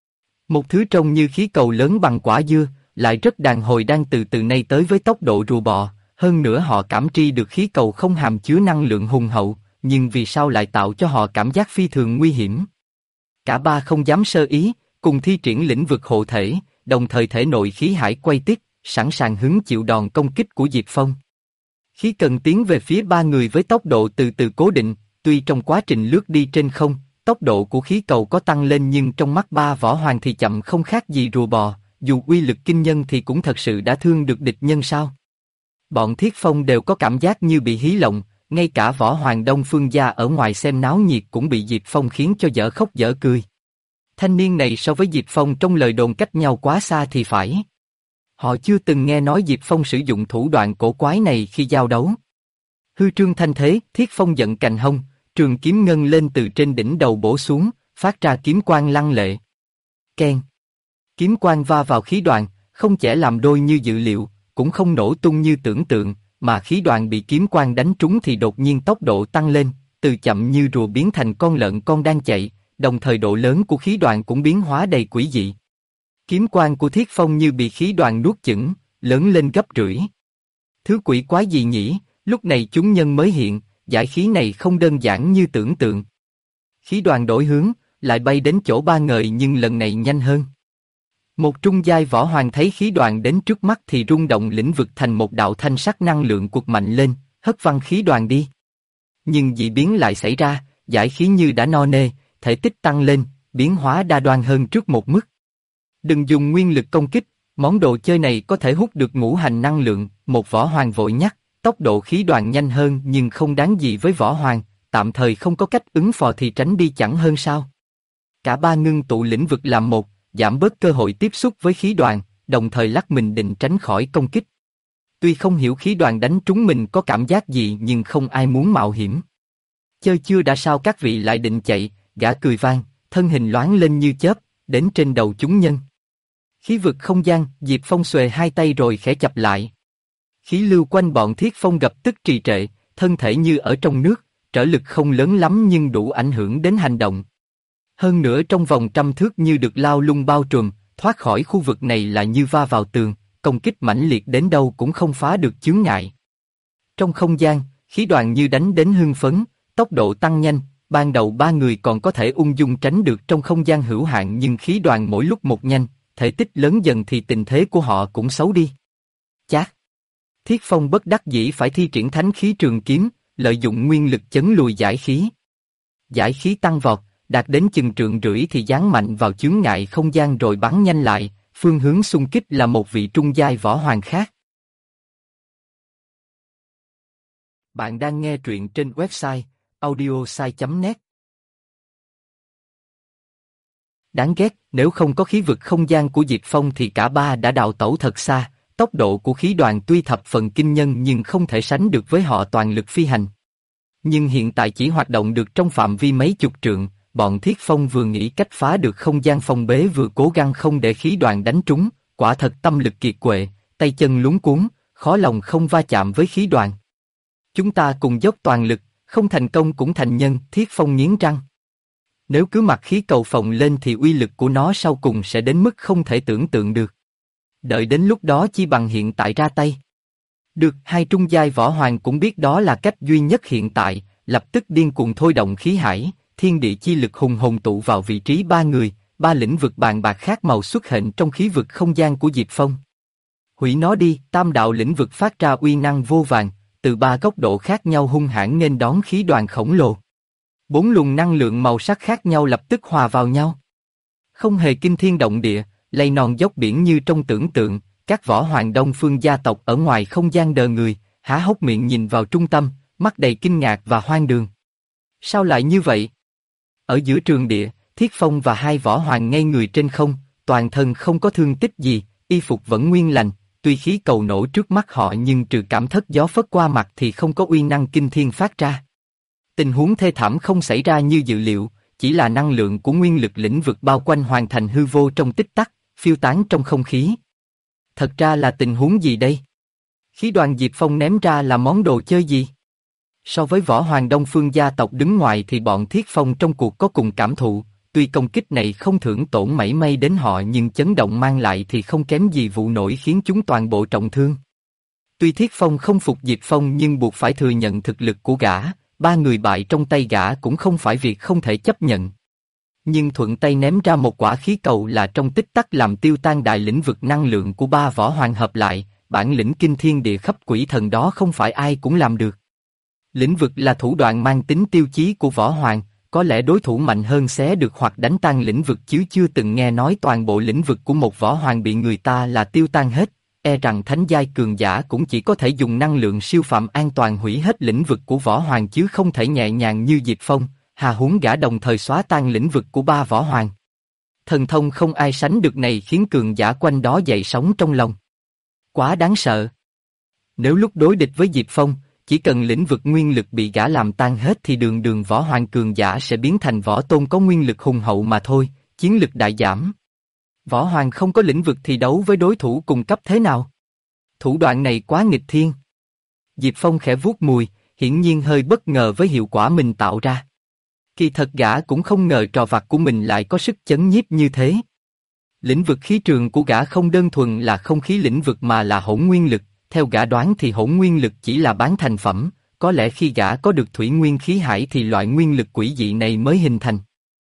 Một thứ trông như khí cầu lớn bằng quả dưa, lại rất đàn hồi đang từ từ nay tới với tốc độ rùa bò, hơn nữa họ cảm tri được khí cầu không hàm chứa năng lượng hùng hậu, nhưng vì sao lại tạo cho họ cảm giác phi thường nguy hiểm? Cả ba không dám sơ ý, cùng thi triển lĩnh vực hộ thể, đồng thời thể nội khí hải quay tít, sẵn sàng hứng chịu đòn công kích của Diệp Phong. Khí cần tiến về phía ba người với tốc độ từ từ cố định, tuy trong quá trình lướt đi trên không, tốc độ của khí cầu có tăng lên nhưng trong mắt ba võ hoàng thì chậm không khác gì rùa bò, dù uy lực kinh nhân thì cũng thật sự đã thương được địch nhân sao? Bọn Thiết Phong đều có cảm giác như bị hí lộng, ngay cả võ hoàng Đông Phương Gia ở ngoài xem náo nhiệt cũng bị Diệp Phong khiến cho dở khóc dở cười. Thanh niên này so với Diệp Phong trong lời đồn cách nhau quá xa thì phải. Họ chưa từng nghe nói Diệp Phong sử dụng thủ đoạn cổ quái này khi giao đấu. Hư trương thanh thế, Thiết Phong giận cành hông, trường kiếm ngân lên từ trên đỉnh đầu bổ xuống, phát ra kiếm quang lăng lệ. Keng. Kiếm quang va vào khí đoàn, không chẻ làm đôi như dự liệu, cũng không nổ tung như tưởng tượng, mà khí đoàn bị kiếm quang đánh trúng thì đột nhiên tốc độ tăng lên, từ chậm như rùa biến thành con lợn con đang chạy, đồng thời độ lớn của khí đoàn cũng biến hóa đầy quỷ dị. Kiếm quang của Thiết Phong như bị khí đoàn nuốt chửng, lớn lên gấp rưỡi. Thứ quỷ quái gì nhỉ? Lúc này chúng nhân mới hiện, giải khí này không đơn giản như tưởng tượng. Khí đoàn đổi hướng, lại bay đến chỗ ba người nhưng lần này nhanh hơn. Một trung giai võ hoàng thấy khí đoàn đến trước mắt thì rung động lĩnh vực thành một đạo thanh sắc năng lượng cuột mạnh lên, hất văng khí đoàn đi. Nhưng dị biến lại xảy ra, giải khí như đã no nê, thể tích tăng lên, biến hóa đa đoan hơn trước một mức. Đừng dùng nguyên lực công kích, món đồ chơi này có thể hút được ngũ hành năng lượng, một võ hoàng vội nhắc, tốc độ khí đoàn nhanh hơn nhưng không đáng gì với võ hoàng, tạm thời không có cách ứng phó thì tránh đi chẳng hơn sao. Cả ba ngưng tụ lĩnh vực làm một, giảm bớt cơ hội tiếp xúc với khí đoàn, đồng thời lắc mình định tránh khỏi công kích. Tuy không hiểu khí đoàn đánh trúng mình có cảm giác gì nhưng không ai muốn mạo hiểm. Chơi chưa đã sao các vị lại định chạy, gã cười vang, thân hình loáng lên như chớp, đến trên đầu chúng nhân. Khí vực không gian, Diệp Phong xuề hai tay rồi khẽ chập lại. Khí lưu quanh bọn Thiết Phong gặp tức trì trệ, thân thể như ở trong nước, trở lực không lớn lắm nhưng đủ ảnh hưởng đến hành động. Hơn nữa trong vòng trăm thước như được lao lung bao trùm, thoát khỏi khu vực này là như va vào tường, công kích mãnh liệt đến đâu cũng không phá được chướng ngại. Trong không gian, khí đoàn như đánh đến hưng phấn, tốc độ tăng nhanh, ban đầu ba người còn có thể ung dung tránh được trong không gian hữu hạn nhưng khí đoàn mỗi lúc một nhanh, thể tích lớn dần thì tình thế của họ cũng xấu đi. Chát! Thiết Phong bất đắc dĩ phải thi triển thánh khí trường kiếm, lợi dụng nguyên lực chấn lùi giải khí. Giải khí tăng vọt, đạt đến chừng trượng rưỡi thì giáng mạnh vào chướng ngại không gian rồi bắn nhanh lại, phương hướng xung kích là một vị trung giai võ hoàng khác. Bạn đang nghe truyện trên website audiosai.net. Đáng ghét, nếu không có khí vực không gian của Diệp Phong thì cả ba đã đào tẩu thật xa, tốc độ của khí đoàn tuy thập phần kinh nhân nhưng không thể sánh được với họ toàn lực phi hành. Nhưng hiện tại chỉ hoạt động được trong phạm vi mấy chục trượng, bọn Thiết Phong vừa nghĩ cách phá được không gian phong bế vừa cố gắng không để khí đoàn đánh trúng, quả thật tâm lực kiệt quệ, tay chân luống cuống, khó lòng không va chạm với khí đoàn. Chúng ta cùng dốc toàn lực, không thành công cũng thành nhân, Thiết Phong nghiến răng. Nếu cứ mặc khí cầu phồng lên thì uy lực của nó sau cùng sẽ đến mức không thể tưởng tượng được. Đợi đến lúc đó chi bằng hiện tại ra tay. Được, hai trung giai võ hoàng cũng biết đó là cách duy nhất hiện tại, lập tức điên cuồng thôi động khí hải, thiên địa chi lực hùng hồn tụ vào vị trí ba người, ba lĩnh vực bàn bạc khác màu xuất hiện trong khí vực không gian của Diệp Phong. Hủy nó đi, tam đạo lĩnh vực phát ra uy năng vô vàn, từ ba góc độ khác nhau hung hãn nghênh đón khí đoàn khổng lồ. Bốn luồng năng lượng màu sắc khác nhau lập tức hòa vào nhau. Không hề kinh thiên động địa, lầy non dốc biển như trong tưởng tượng, các võ hoàng Đông Phương gia tộc ở ngoài không gian đờ người, há hốc miệng nhìn vào trung tâm, mắt đầy kinh ngạc và hoang đường. Sao lại như vậy? Ở giữa trường địa, Thiết Phong và hai võ hoàng ngây người trên không, toàn thân không có thương tích gì, y phục vẫn nguyên lành, tuy khí cầu nổ trước mắt họ nhưng trừ cảm thất gió phất qua mặt thì không có uy năng kinh thiên phát ra. Tình huống thê thảm không xảy ra như dự liệu, chỉ là năng lượng của nguyên lực lĩnh vực bao quanh hoàn thành hư vô trong tích tắc, phiêu tán trong không khí. Thật ra là tình huống gì đây? Khí đoàn Diệp Phong ném ra là món đồ chơi gì? So với Võ Hoàng Đông Phương gia tộc đứng ngoài thì bọn Thiết Phong trong cuộc có cùng cảm thụ, tuy công kích này không thưởng tổn mảy may đến họ nhưng chấn động mang lại thì không kém gì vụ nổ khiến chúng toàn bộ trọng thương. Tuy Thiết Phong không phục Diệp Phong nhưng buộc phải thừa nhận thực lực của gã, 3 người bại trong tay gã cũng không phải việc không thể chấp nhận. Nhưng thuận tay ném ra một quả khí cầu là trong tích tắc làm tiêu tan đại lĩnh vực năng lượng của 3 võ hoàng hợp lại, bản lĩnh kinh thiên địa khắp quỷ thần đó không phải ai cũng làm được. Lĩnh vực là thủ đoạn mang tính tiêu chí của võ hoàng, có lẽ đối thủ mạnh hơn xé được hoặc đánh tan lĩnh vực chứ chưa từng nghe nói toàn bộ lĩnh vực của một võ hoàng bị người ta là tiêu tan hết, e rằng thánh giai cường giả cũng chỉ có thể dùng năng lượng siêu phạm an toàn hủy hết lĩnh vực của võ hoàng chứ không thể nhẹ nhàng như Diệp Phong, hà huống gã đồng thời xóa tan lĩnh vực của 3 võ hoàng. Thần thông không ai sánh được này khiến cường giả quanh đó dậy sóng trong lòng. Quá đáng sợ. Nếu lúc đối địch với Diệp Phong, chỉ cần lĩnh vực nguyên lực bị gã làm tan hết thì đường đường võ hoàng cường giả sẽ biến thành võ tôn có nguyên lực hùng hậu mà thôi, chiến lực đại giảm. Võ hoàng không có lĩnh vực thì đấu với đối thủ cùng cấp thế nào? Thủ đoạn này quá nghịch thiên. Diệp Phong khẽ vuốt mùi, hiển nhiên hơi bất ngờ với hiệu quả mình tạo ra. Kỳ thật gã cũng không ngờ trò vặt của mình lại có sức chấn nhiếp như thế. Lĩnh vực khí trường của gã không đơn thuần là không khí lĩnh vực mà là hỗn nguyên lực, theo gã đoán thì hỗn nguyên lực chỉ là bán thành phẩm, có lẽ khi gã có được thủy nguyên khí hải thì loại nguyên lực quỷ dị này mới hình thành.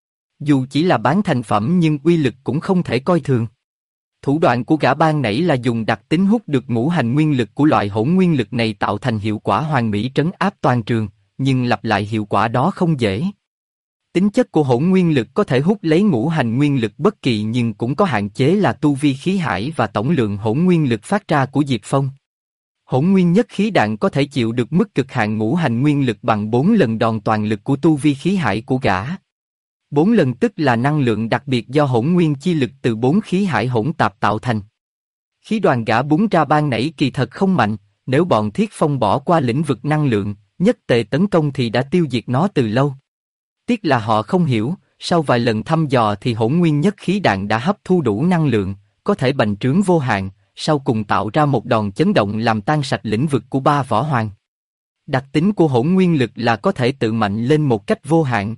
Dù chỉ là bán thành phẩm nhưng uy lực cũng không thể coi thường. Thủ đoạn của gã ban nãy là dùng đặc tính hút được ngũ hành nguyên lực của loại hỗn nguyên lực này tạo thành hiệu quả hoàn mỹ trấn áp toàn trường, nhưng lặp lại hiệu quả đó không dễ. Tính chất của hỗn nguyên lực có thể hút lấy ngũ hành nguyên lực bất kỳ nhưng cũng có hạn chế là tu vi khí hải và tổng lượng hỗn nguyên lực phát ra của Diệp Phong. Hỗn nguyên nhất khí đạn có thể chịu được mức cực hạn ngũ hành nguyên lực bằng 4 lần đòn toàn lực của tu vi khí hải của gã. 4 lần tức là năng lượng đặc biệt do hỗn nguyên chi lực từ 4 khí hải hỗn tạp tạo thành. Khí đoàn gã búng ra ban nãy kỳ thật không mạnh, nếu bọn Thiết Phong bỏ qua lĩnh vực năng lượng, nhất tề tấn công thì đã tiêu diệt nó từ lâu. Tiếc là họ không hiểu, sau vài lần thăm dò thì hỗn nguyên nhất khí đạn đã hấp thu đủ năng lượng, có thể bành trướng vô hạn, sau cùng tạo ra một đòn chấn động làm tan sạch lĩnh vực của 3 võ hoàng. Đặc tính của hỗn nguyên lực là có thể tự mạnh lên một cách vô hạn.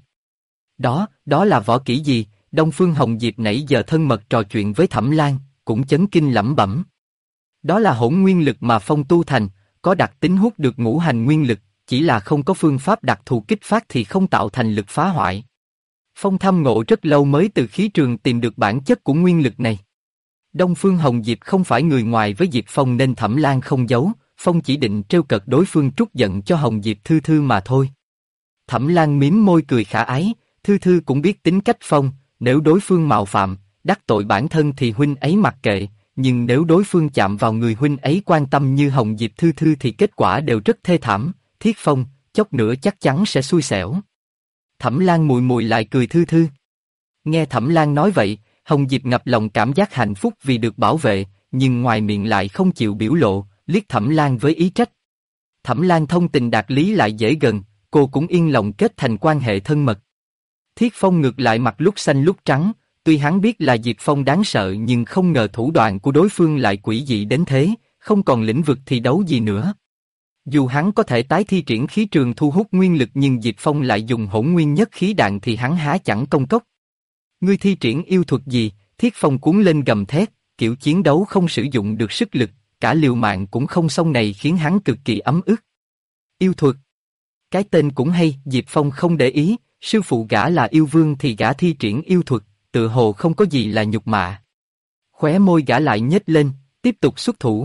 Đó là võ kỹ gì? Đông Phương Hồng Diệp nãy giờ thân mật trò chuyện với Thẩm Lan, cũng chấn kinh lẩm bẩm. Đó là hỗn nguyên lực mà Phong tu thành, có đặc tính hút được ngũ hành nguyên lực, chỉ là không có phương pháp đặc thù kích phát thì không tạo thành lực phá hoại. Phong tham ngộ rất lâu mới từ khí trường tìm được bản chất của nguyên lực này. Đông Phương Hồng Diệp không phải người ngoài với Diệp Phong nên Thẩm Lan không giấu, Phong chỉ định trêu cợt đối phương trút giận cho Hồng Diệp Thư Thư mà thôi. Thẩm Lan mím môi cười khả ái, Thư Thư cũng biết tính cách Phong, nếu đối phương mạo phạm, đắc tội bản thân thì huynh ấy mặc kệ, nhưng nếu đối phương chạm vào người huynh ấy quan tâm như Hồng Diệp Thư Thư thì kết quả đều rất thê thảm, Thiết Phong, chốc nữa chắc chắn sẽ xui xẻo. Thẩm Lan mùi mùi lại cười Thư Thư. Nghe Thẩm Lan nói vậy, Hồng Diệp ngập lòng cảm giác hạnh phúc vì được bảo vệ, nhưng ngoài miệng lại không chịu biểu lộ, liếc Thẩm Lan với ý trách. Thẩm Lan thông tình đạt lý lại dễ gần, cô cũng yên lòng kết thành quan hệ thân mật. Thiết Phong ngược lại mặt lúc xanh lúc trắng, tuy hắn biết là Diệp Phong đáng sợ nhưng không ngờ thủ đoạn của đối phương lại quỷ dị đến thế, không còn lĩnh vực thì đấu gì nữa. Dù hắn có thể tái thi triển khí trường thu hút nguyên lực nhưng Diệp Phong lại dùng hỗn nguyên nhất khí đạn thì hắn há chẳng công cốc. Ngươi thi triển yêu thuật gì? Thiết Phong cuốn lên gầm thét, kiểu chiến đấu không sử dụng được sức lực, cả liều mạng cũng không xong này khiến hắn cực kỳ ấm ức. Yêu thuật. Cái tên cũng hay, Diệp Phong không để ý, sư phụ gã là yêu vương thì gã thi triển yêu thuật, tự hồ không có gì là nhục mạ. Khóe môi gã lại nhếch lên, tiếp tục xuất thủ.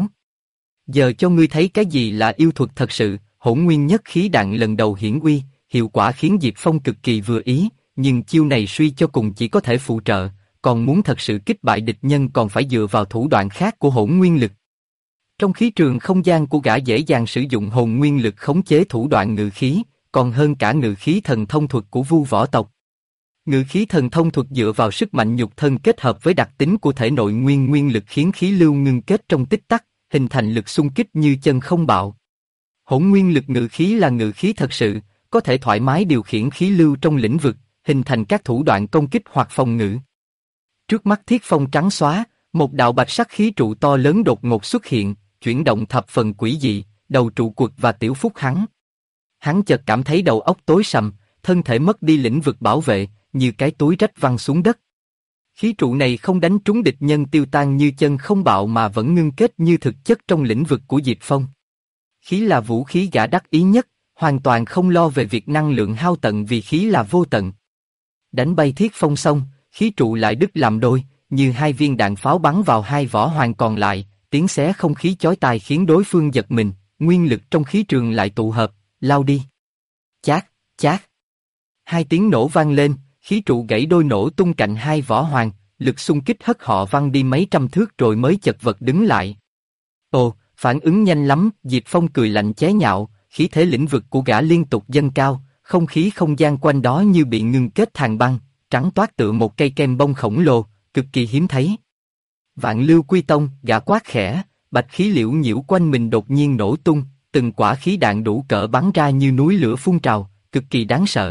Giờ cho ngươi thấy cái gì là yêu thuật thật sự, hỗn nguyên nhất khí đạn lần đầu hiển uy, hiệu quả khiến Diệp Phong cực kỳ vừa ý, nhưng chiêu này suy cho cùng chỉ có thể phụ trợ, còn muốn thật sự kích bại địch nhân còn phải dựa vào thủ đoạn khác của hỗn nguyên lực. Trong khí trường không gian của gã dễ dàng sử dụng hồn nguyên lực khống chế thủ đoạn ngự khí, còn hơn cả ngự khí thần thông thuật của Vu võ tộc. Ngự khí thần thông thuật dựa vào sức mạnh nhục thân kết hợp với đặc tính của thể nội nguyên lực khiến khí lưu ngưng kết trong tích tắc, hình thành lực xung kích như chân không bạo. Hỗn nguyên lực ngự khí là ngự khí thật sự, có thể thoải mái điều khiển khí lưu trong lĩnh vực, hình thành các thủ đoạn công kích hoặc phòng ngự. Trước mắt Thiết Phong trắng xóa, một đạo bạch sắc khí trụ to lớn đột ngột xuất hiện, chuyển động thập phần quỷ dị, đầu trụ quật và tiểu phúc hắn. Hắn chợt cảm thấy đầu óc tối sầm, thân thể mất đi lĩnh vực bảo vệ, như cái túi rách văng xuống đất. Khí trụ này không đánh trúng địch nhân tiêu tan như chân không bạo mà vẫn ngưng kết như thực chất trong lĩnh vực của Diệp Phong. Khí là vũ khí gã đắc ý nhất, hoàn toàn không lo về việc năng lượng hao tận vì khí là vô tận. Đánh bay Thiết Phong xong, khí trụ lại đứt làm đôi, như hai viên đạn pháo bắn vào hai võ hoàng còn lại, tiếng xé không khí chói tai khiến đối phương giật mình, nguyên lực trong khí trường lại tụ hợp, lao đi. Chát, chát. Hai tiếng nổ vang lên, khí trụ gãy đôi nổ tung cạnh hai võ hoàng, lực xung kích hất họ văng đi mấy trăm thước rồi mới chật vật đứng lại. Ồ, phản ứng nhanh lắm, Diệp Phong cười lạnh chế nhạo, khí thế lĩnh vực của gã liên tục dâng cao, không khí không gian quanh đó như bị ngưng kết thành băng, trắng toát tựa một cây kem bông khổng lồ, cực kỳ hiếm thấy. Vạn Lưu Quy Tông, gã quát khẽ, bạch khí liễu nhiễu quanh mình đột nhiên nổ tung, từng quả khí đạn đủ cỡ bắn ra như núi lửa phun trào, cực kỳ đáng sợ.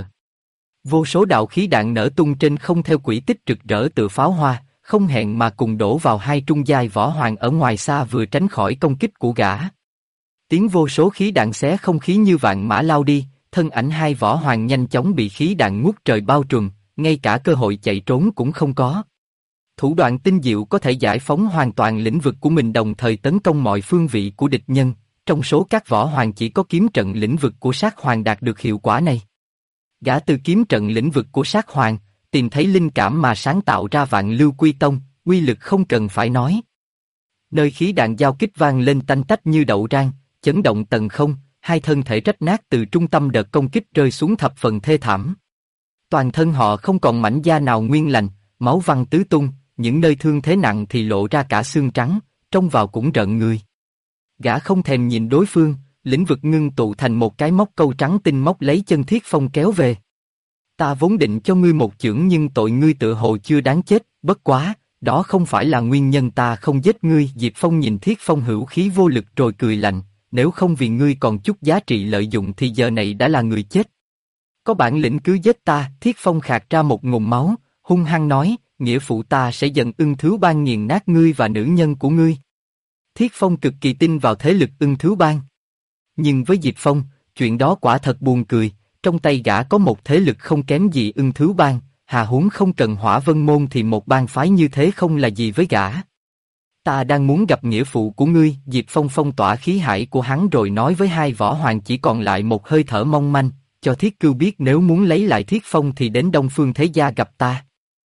Vô số đạo khí đạn nở tung trên không theo quỹ tích rực rỡ tựa pháo hoa, không hẹn mà cùng đổ vào hai trung giai võ hoàng ở ngoài xa vừa tránh khỏi công kích của gã. Tiếng vô số khí đạn xé không khí như vạn mã lao đi, thân ảnh hai võ hoàng nhanh chóng bị khí đạn ngút trời bao trùm, ngay cả cơ hội chạy trốn cũng không có. Thủ đoạn tinh diệu có thể giải phóng hoàn toàn lĩnh vực của mình đồng thời tấn công mọi phương vị của địch nhân, trong số các võ hoàng chỉ có kiếm trận lĩnh vực của sát hoàng đạt được hiệu quả này. Gã từ kiếm trận lĩnh vực của sát hoàng, tìm thấy linh cảm mà sáng tạo ra Vạn Lưu Quy Tông, uy lực không cần phải nói. Nơi khí đạn giao kích vang lên tanh tách như đậu rang, chấn động tầng không, hai thân thể rách nát từ trung tâm đợt công kích rơi xuống thập phần thê thảm. Toàn thân họ không còn mảnh da nào nguyên lành, máu văng tứ tung, những nơi thương thế nặng thì lộ ra cả xương trắng, trông vào cũng rợn người. Gã không thèm nhìn đối phương, lĩnh vực ngưng tụ thành một cái móc câu trắng tinh móc lấy chân Thiết Phong kéo về. Ta vốn định cho ngươi một chưởng nhưng tội ngươi tựa hồ chưa đáng chết, bất quá, đó không phải là nguyên nhân ta không giết ngươi. Diệp Phong nhìn Thiết Phong hữu khí vô lực rồi cười lạnh, nếu không vì ngươi còn chút giá trị lợi dụng thì giờ này đã là người chết. Có bản lĩnh cứ giết ta. Thiết Phong khạc ra một ngụm máu, hung hăng nói, nghĩa phụ ta sẽ dần Ưng Thứu Bang nghiền nát ngươi và nữ nhân của ngươi. Thiết Phong cực kỳ tin vào thế lực Ưng Thứu Bang. Nhưng với Diệp Phong, chuyện đó quả thật buồn cười, trong tay gã có một thế lực không kém gì Ưng Thứu Bang, hà huống không cần Hỏa Vân Môn thì một bang phái như thế không là gì với gã. Ta đang muốn gặp nghĩa phụ của ngươi. Diệp Phong phong tỏa khí hải của hắn rồi nói với hai võ hoàng chỉ còn lại một hơi thở mong manh, cho Thiết Cưu biết nếu muốn lấy lại Thiết Phong thì đến Đông Phương Thế Gia gặp ta.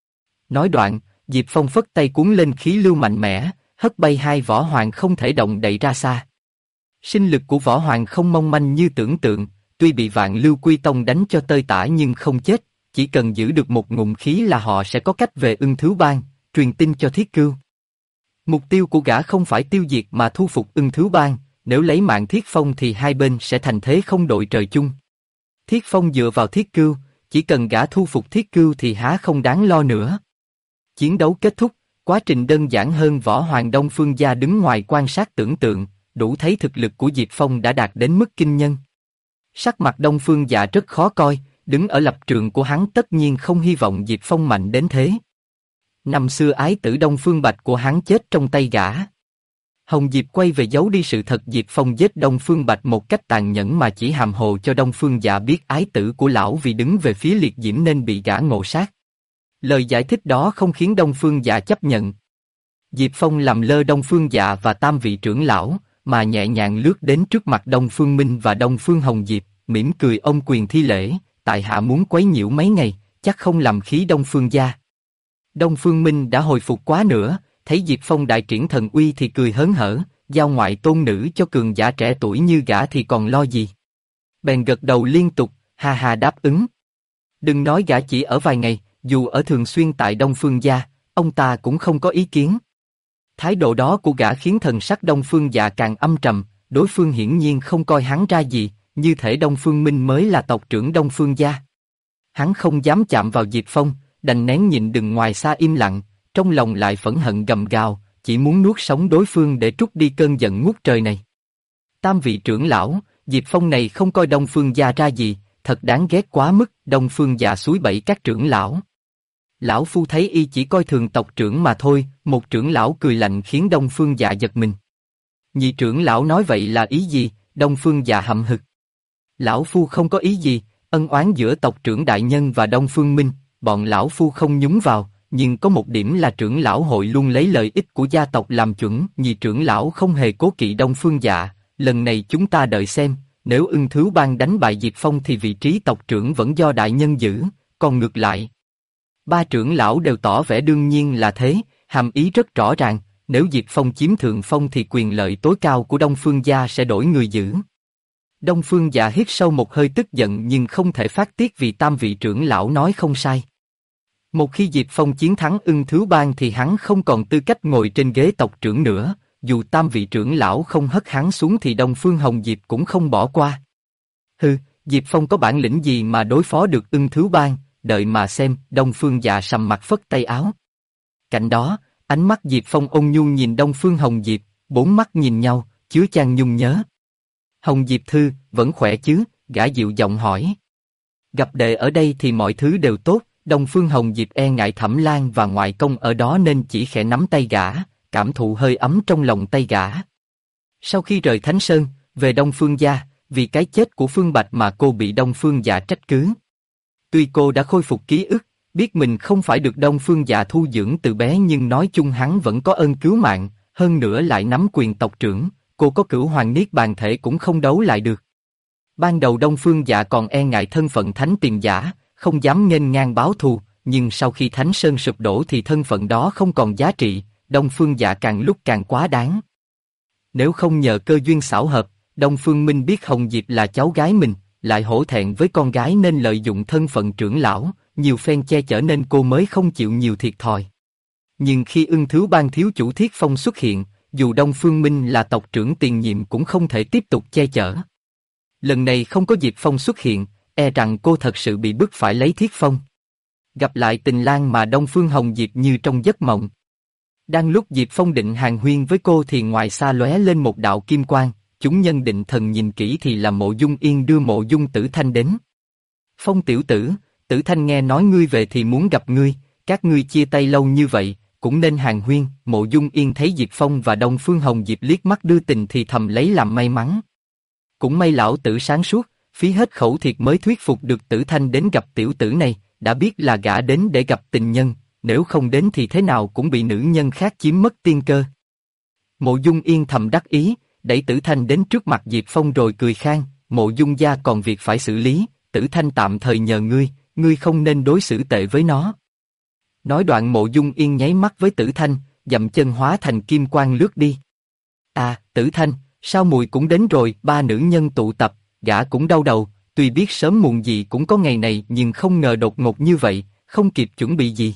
Nói đoạn, Diệp Phong phất tay cuốn lên khí lưu mạnh mẽ, hất bay hai võ hoàng không thể động đậy ra xa. Sinh lực của võ hoàng không mong manh như tưởng tượng, tuy bị Vạn Lưu Quy Tông đánh cho tơi tả nhưng không chết, chỉ cần giữ được một ngụm khí là họ sẽ có cách về Ưng Thứu Bang, truyền tin cho Thiết Cưu. Mục tiêu của gã không phải tiêu diệt mà thu phục Ưng Thứu Bang, nếu lấy mạng Thiết Phong thì hai bên sẽ thành thế không đội trời chung. Thiết Phong dựa vào Thiết Cưu, chỉ cần gã thu phục Thiết Cưu thì há không đáng lo nữa. Chiến đấu kết thúc, quá trình đơn giản hơn. Võ hoàng Đông Phương Gia đứng ngoài quan sát tưởng tượng, đủ thấy thực lực của Diệp Phong đã đạt đến mức kinh nhân. Sắc mặt Đông Phương Dạ rất khó coi, đứng ở lập trường của hắn tất nhiên không hy vọng Diệp Phong mạnh đến thế. Năm xưa ái tử Đông Phương Bạch của hắn chết trong tay gã. Hồng Diệp quay về giấu đi sự thật Diệp Phong giết Đông Phương Bạch một cách tàn nhẫn mà chỉ hàm hồ cho Đông Phương Dạ biết ái tử của lão vì đứng về phía liệt diễm nên bị gã ngộ sát. Lời giải thích đó không khiến Đông Phương Dạ chấp nhận. Diệp Phong làm lơ Đông Phương Dạ và tam vị trưởng lão, mà nhẹ nhàng lướt đến trước mặt Đông Phương Minh và Đông Phương Hồng Diệp, mỉm cười ôm quyền thi lễ, tại hạ muốn quấy nhiễu mấy ngày, chắc không làm khí Đông Phương gia. Đông Phương Minh đã hồi phục quá nữa, thấy Diệp Phong đại triển thần uy thì cười hớn hở, giao ngoại tôn nữ cho cường giả trẻ tuổi như gã thì còn lo gì. Bèn gật đầu liên tục, ha ha đáp ứng. Đừng nói gã chỉ ở vài ngày, dù ở thường xuyên tại Đông Phương gia, ông ta cũng không có ý kiến. Thái độ đó của gã khiến thần sắc Đông Phương Dạ càng âm trầm, đối phương hiển nhiên không coi hắn ra gì, như thể Đông Phương Minh mới là tộc trưởng Đông Phương gia. Hắn không dám chạm vào Diệp Phong, đành nén nhịn đừng ngoài xa im lặng, trong lòng lại phẫn hận gầm gào, chỉ muốn nuốt sống đối phương để trút đi cơn giận ngút trời này. Tam vị trưởng lão, Diệp Phong này không coi Đông Phương gia ra gì, thật đáng ghét quá mức. Đông Phương gia suối bẫy các trưởng lão. Lão phu thấy y chỉ coi thường tộc trưởng mà thôi. Một trưởng lão cười lạnh khiến Đông Phương gia giật mình. Nhị trưởng lão nói vậy là ý gì? Đông Phương gia hậm hực. Lão phu không có ý gì, ân oán giữa tộc trưởng đại nhân và Đông Phương Minh, bọn lão phu không nhúng vào, nhưng có một điểm là trưởng lão hội luôn lấy lợi ích của gia tộc làm chuẩn. Nhị trưởng lão không hề cố kỵ Đông Phương dạ, lần này chúng ta đợi xem, nếu Ưng Thứu Bang đánh bại Diệp Phong thì vị trí tộc trưởng vẫn do đại nhân giữ, còn ngược lại. Ba trưởng lão đều tỏ vẻ đương nhiên là thế, hàm ý rất rõ ràng, nếu Diệp Phong chiếm thượng phong thì quyền lợi tối cao của Đông Phương gia sẽ đổi người giữ. Đông Phương dạ hít sâu một hơi tức giận nhưng không thể phát tiết vì tam vị trưởng lão nói không sai. Một khi Diệp Phong chiến thắng Ưng Thứu Bang thì hắn không còn tư cách ngồi trên ghế tộc trưởng nữa, dù tam vị trưởng lão không hất hắn xuống thì Đông Phương Hồng Diệp cũng không bỏ qua. Hừ, Diệp Phong có bản lĩnh gì mà đối phó được Ưng Thứu Bang, đợi mà xem. Đông Phương dạ sầm mặt phất tay áo. Cạnh đó, ánh mắt Diệp Phong ôn nhu nhìn Đông Phương Hồng Diệp, bốn mắt nhìn nhau, chứa chan nhung nhớ. Hồng Diệp thư, vẫn khỏe chứ? Gã dịu giọng hỏi. Gặp đệ ở đây thì mọi thứ đều tốt. Đông Phương Hồng Diệp e ngại Thẩm Lan và ngoại công ở đó nên chỉ khẽ nắm tay gã, cảm thụ hơi ấm trong lòng tay gã. Sau khi rời Thánh Sơn, về Đông Phương gia, vì cái chết của Phương Bạch mà cô bị Đông Phương dạ trách cứ. Tuy cô đã khôi phục ký ức, biết mình không phải được Đông Phương dạ thu dưỡng từ bé nhưng nói chung hắn vẫn có ơn cứu mạng, hơn nữa lại nắm quyền tộc trưởng, cô có Cửu Hoàng Niết Bàn thể cũng không đấu lại được. Ban đầu Đông Phương dạ còn e ngại thân phận thánh tiền giả, không dám nghênh ngang báo thù, nhưng sau khi Thánh Sơn sụp đổ thì thân phận đó không còn giá trị, Đông Phương dạ càng lúc càng quá đáng. Nếu không nhờ cơ duyên xảo hợp, Đông Phương Minh biết Hồng Diệp là cháu gái mình, lại hổ thẹn với con gái nên lợi dụng thân phận trưởng lão, nhiều phen che chở nên cô mới không chịu nhiều thiệt thòi. Nhưng khi Ưng Thứu Bang thiếu chủ Thiết Phong xuất hiện, dù Đông Phương Minh là tộc trưởng tiền nhiệm cũng không thể tiếp tục che chở. Lần này không có Diệp Phong xuất hiện, e rằng cô thật sự bị bức phải lấy Thiết Phong. Gặp lại Tình Lang mà Đông Phương Hồng Diệp như trong giấc mộng. Đang lúc Diệp Phong định hàn huyên với cô thì ngoài xa lóe lên một đạo kim quang, chúng nhân định thần nhìn kỹ thì là Mộ Dung Yên đưa Mộ Dung Tử Thanh đến. Phong tiểu tử, Tử Thanh nghe nói ngươi về thì muốn gặp ngươi, các ngươi chia tay lâu như vậy, cũng nên hàn huyên. Mộ Dung Yên thấy Diệp Phong và Đông Phương Hồng Diệp liếc mắt đưa tình thì thầm lấy làm may mắn. Cũng may lão tử sáng suốt, phí hết khẩu thiệt mới thuyết phục được Tử Thanh đến gặp tiểu tử này, đã biết là gã đến để gặp tình nhân, nếu không đến thì thế nào cũng bị nữ nhân khác chiếm mất tiên cơ. Mộ Dung Yên thầm đắc ý, đẩy Tử Thanh đến trước mặt Diệp Phong rồi cười khan, Mộ Dung gia còn việc phải xử lý, Tử Thanh tạm thời nhờ ngươi, ngươi không nên đối xử tệ với nó. Nói đoạn Mộ Dung Yên nháy mắt với Tử Thanh, dậm chân hóa thành kim quang lướt đi. À, Tử Thanh, sao mùi cũng đến rồi? Ba nữ nhân tụ tập, gã cũng đau đầu, tuy biết sớm muộn gì cũng có ngày này nhưng không ngờ đột ngột như vậy, không kịp chuẩn bị gì.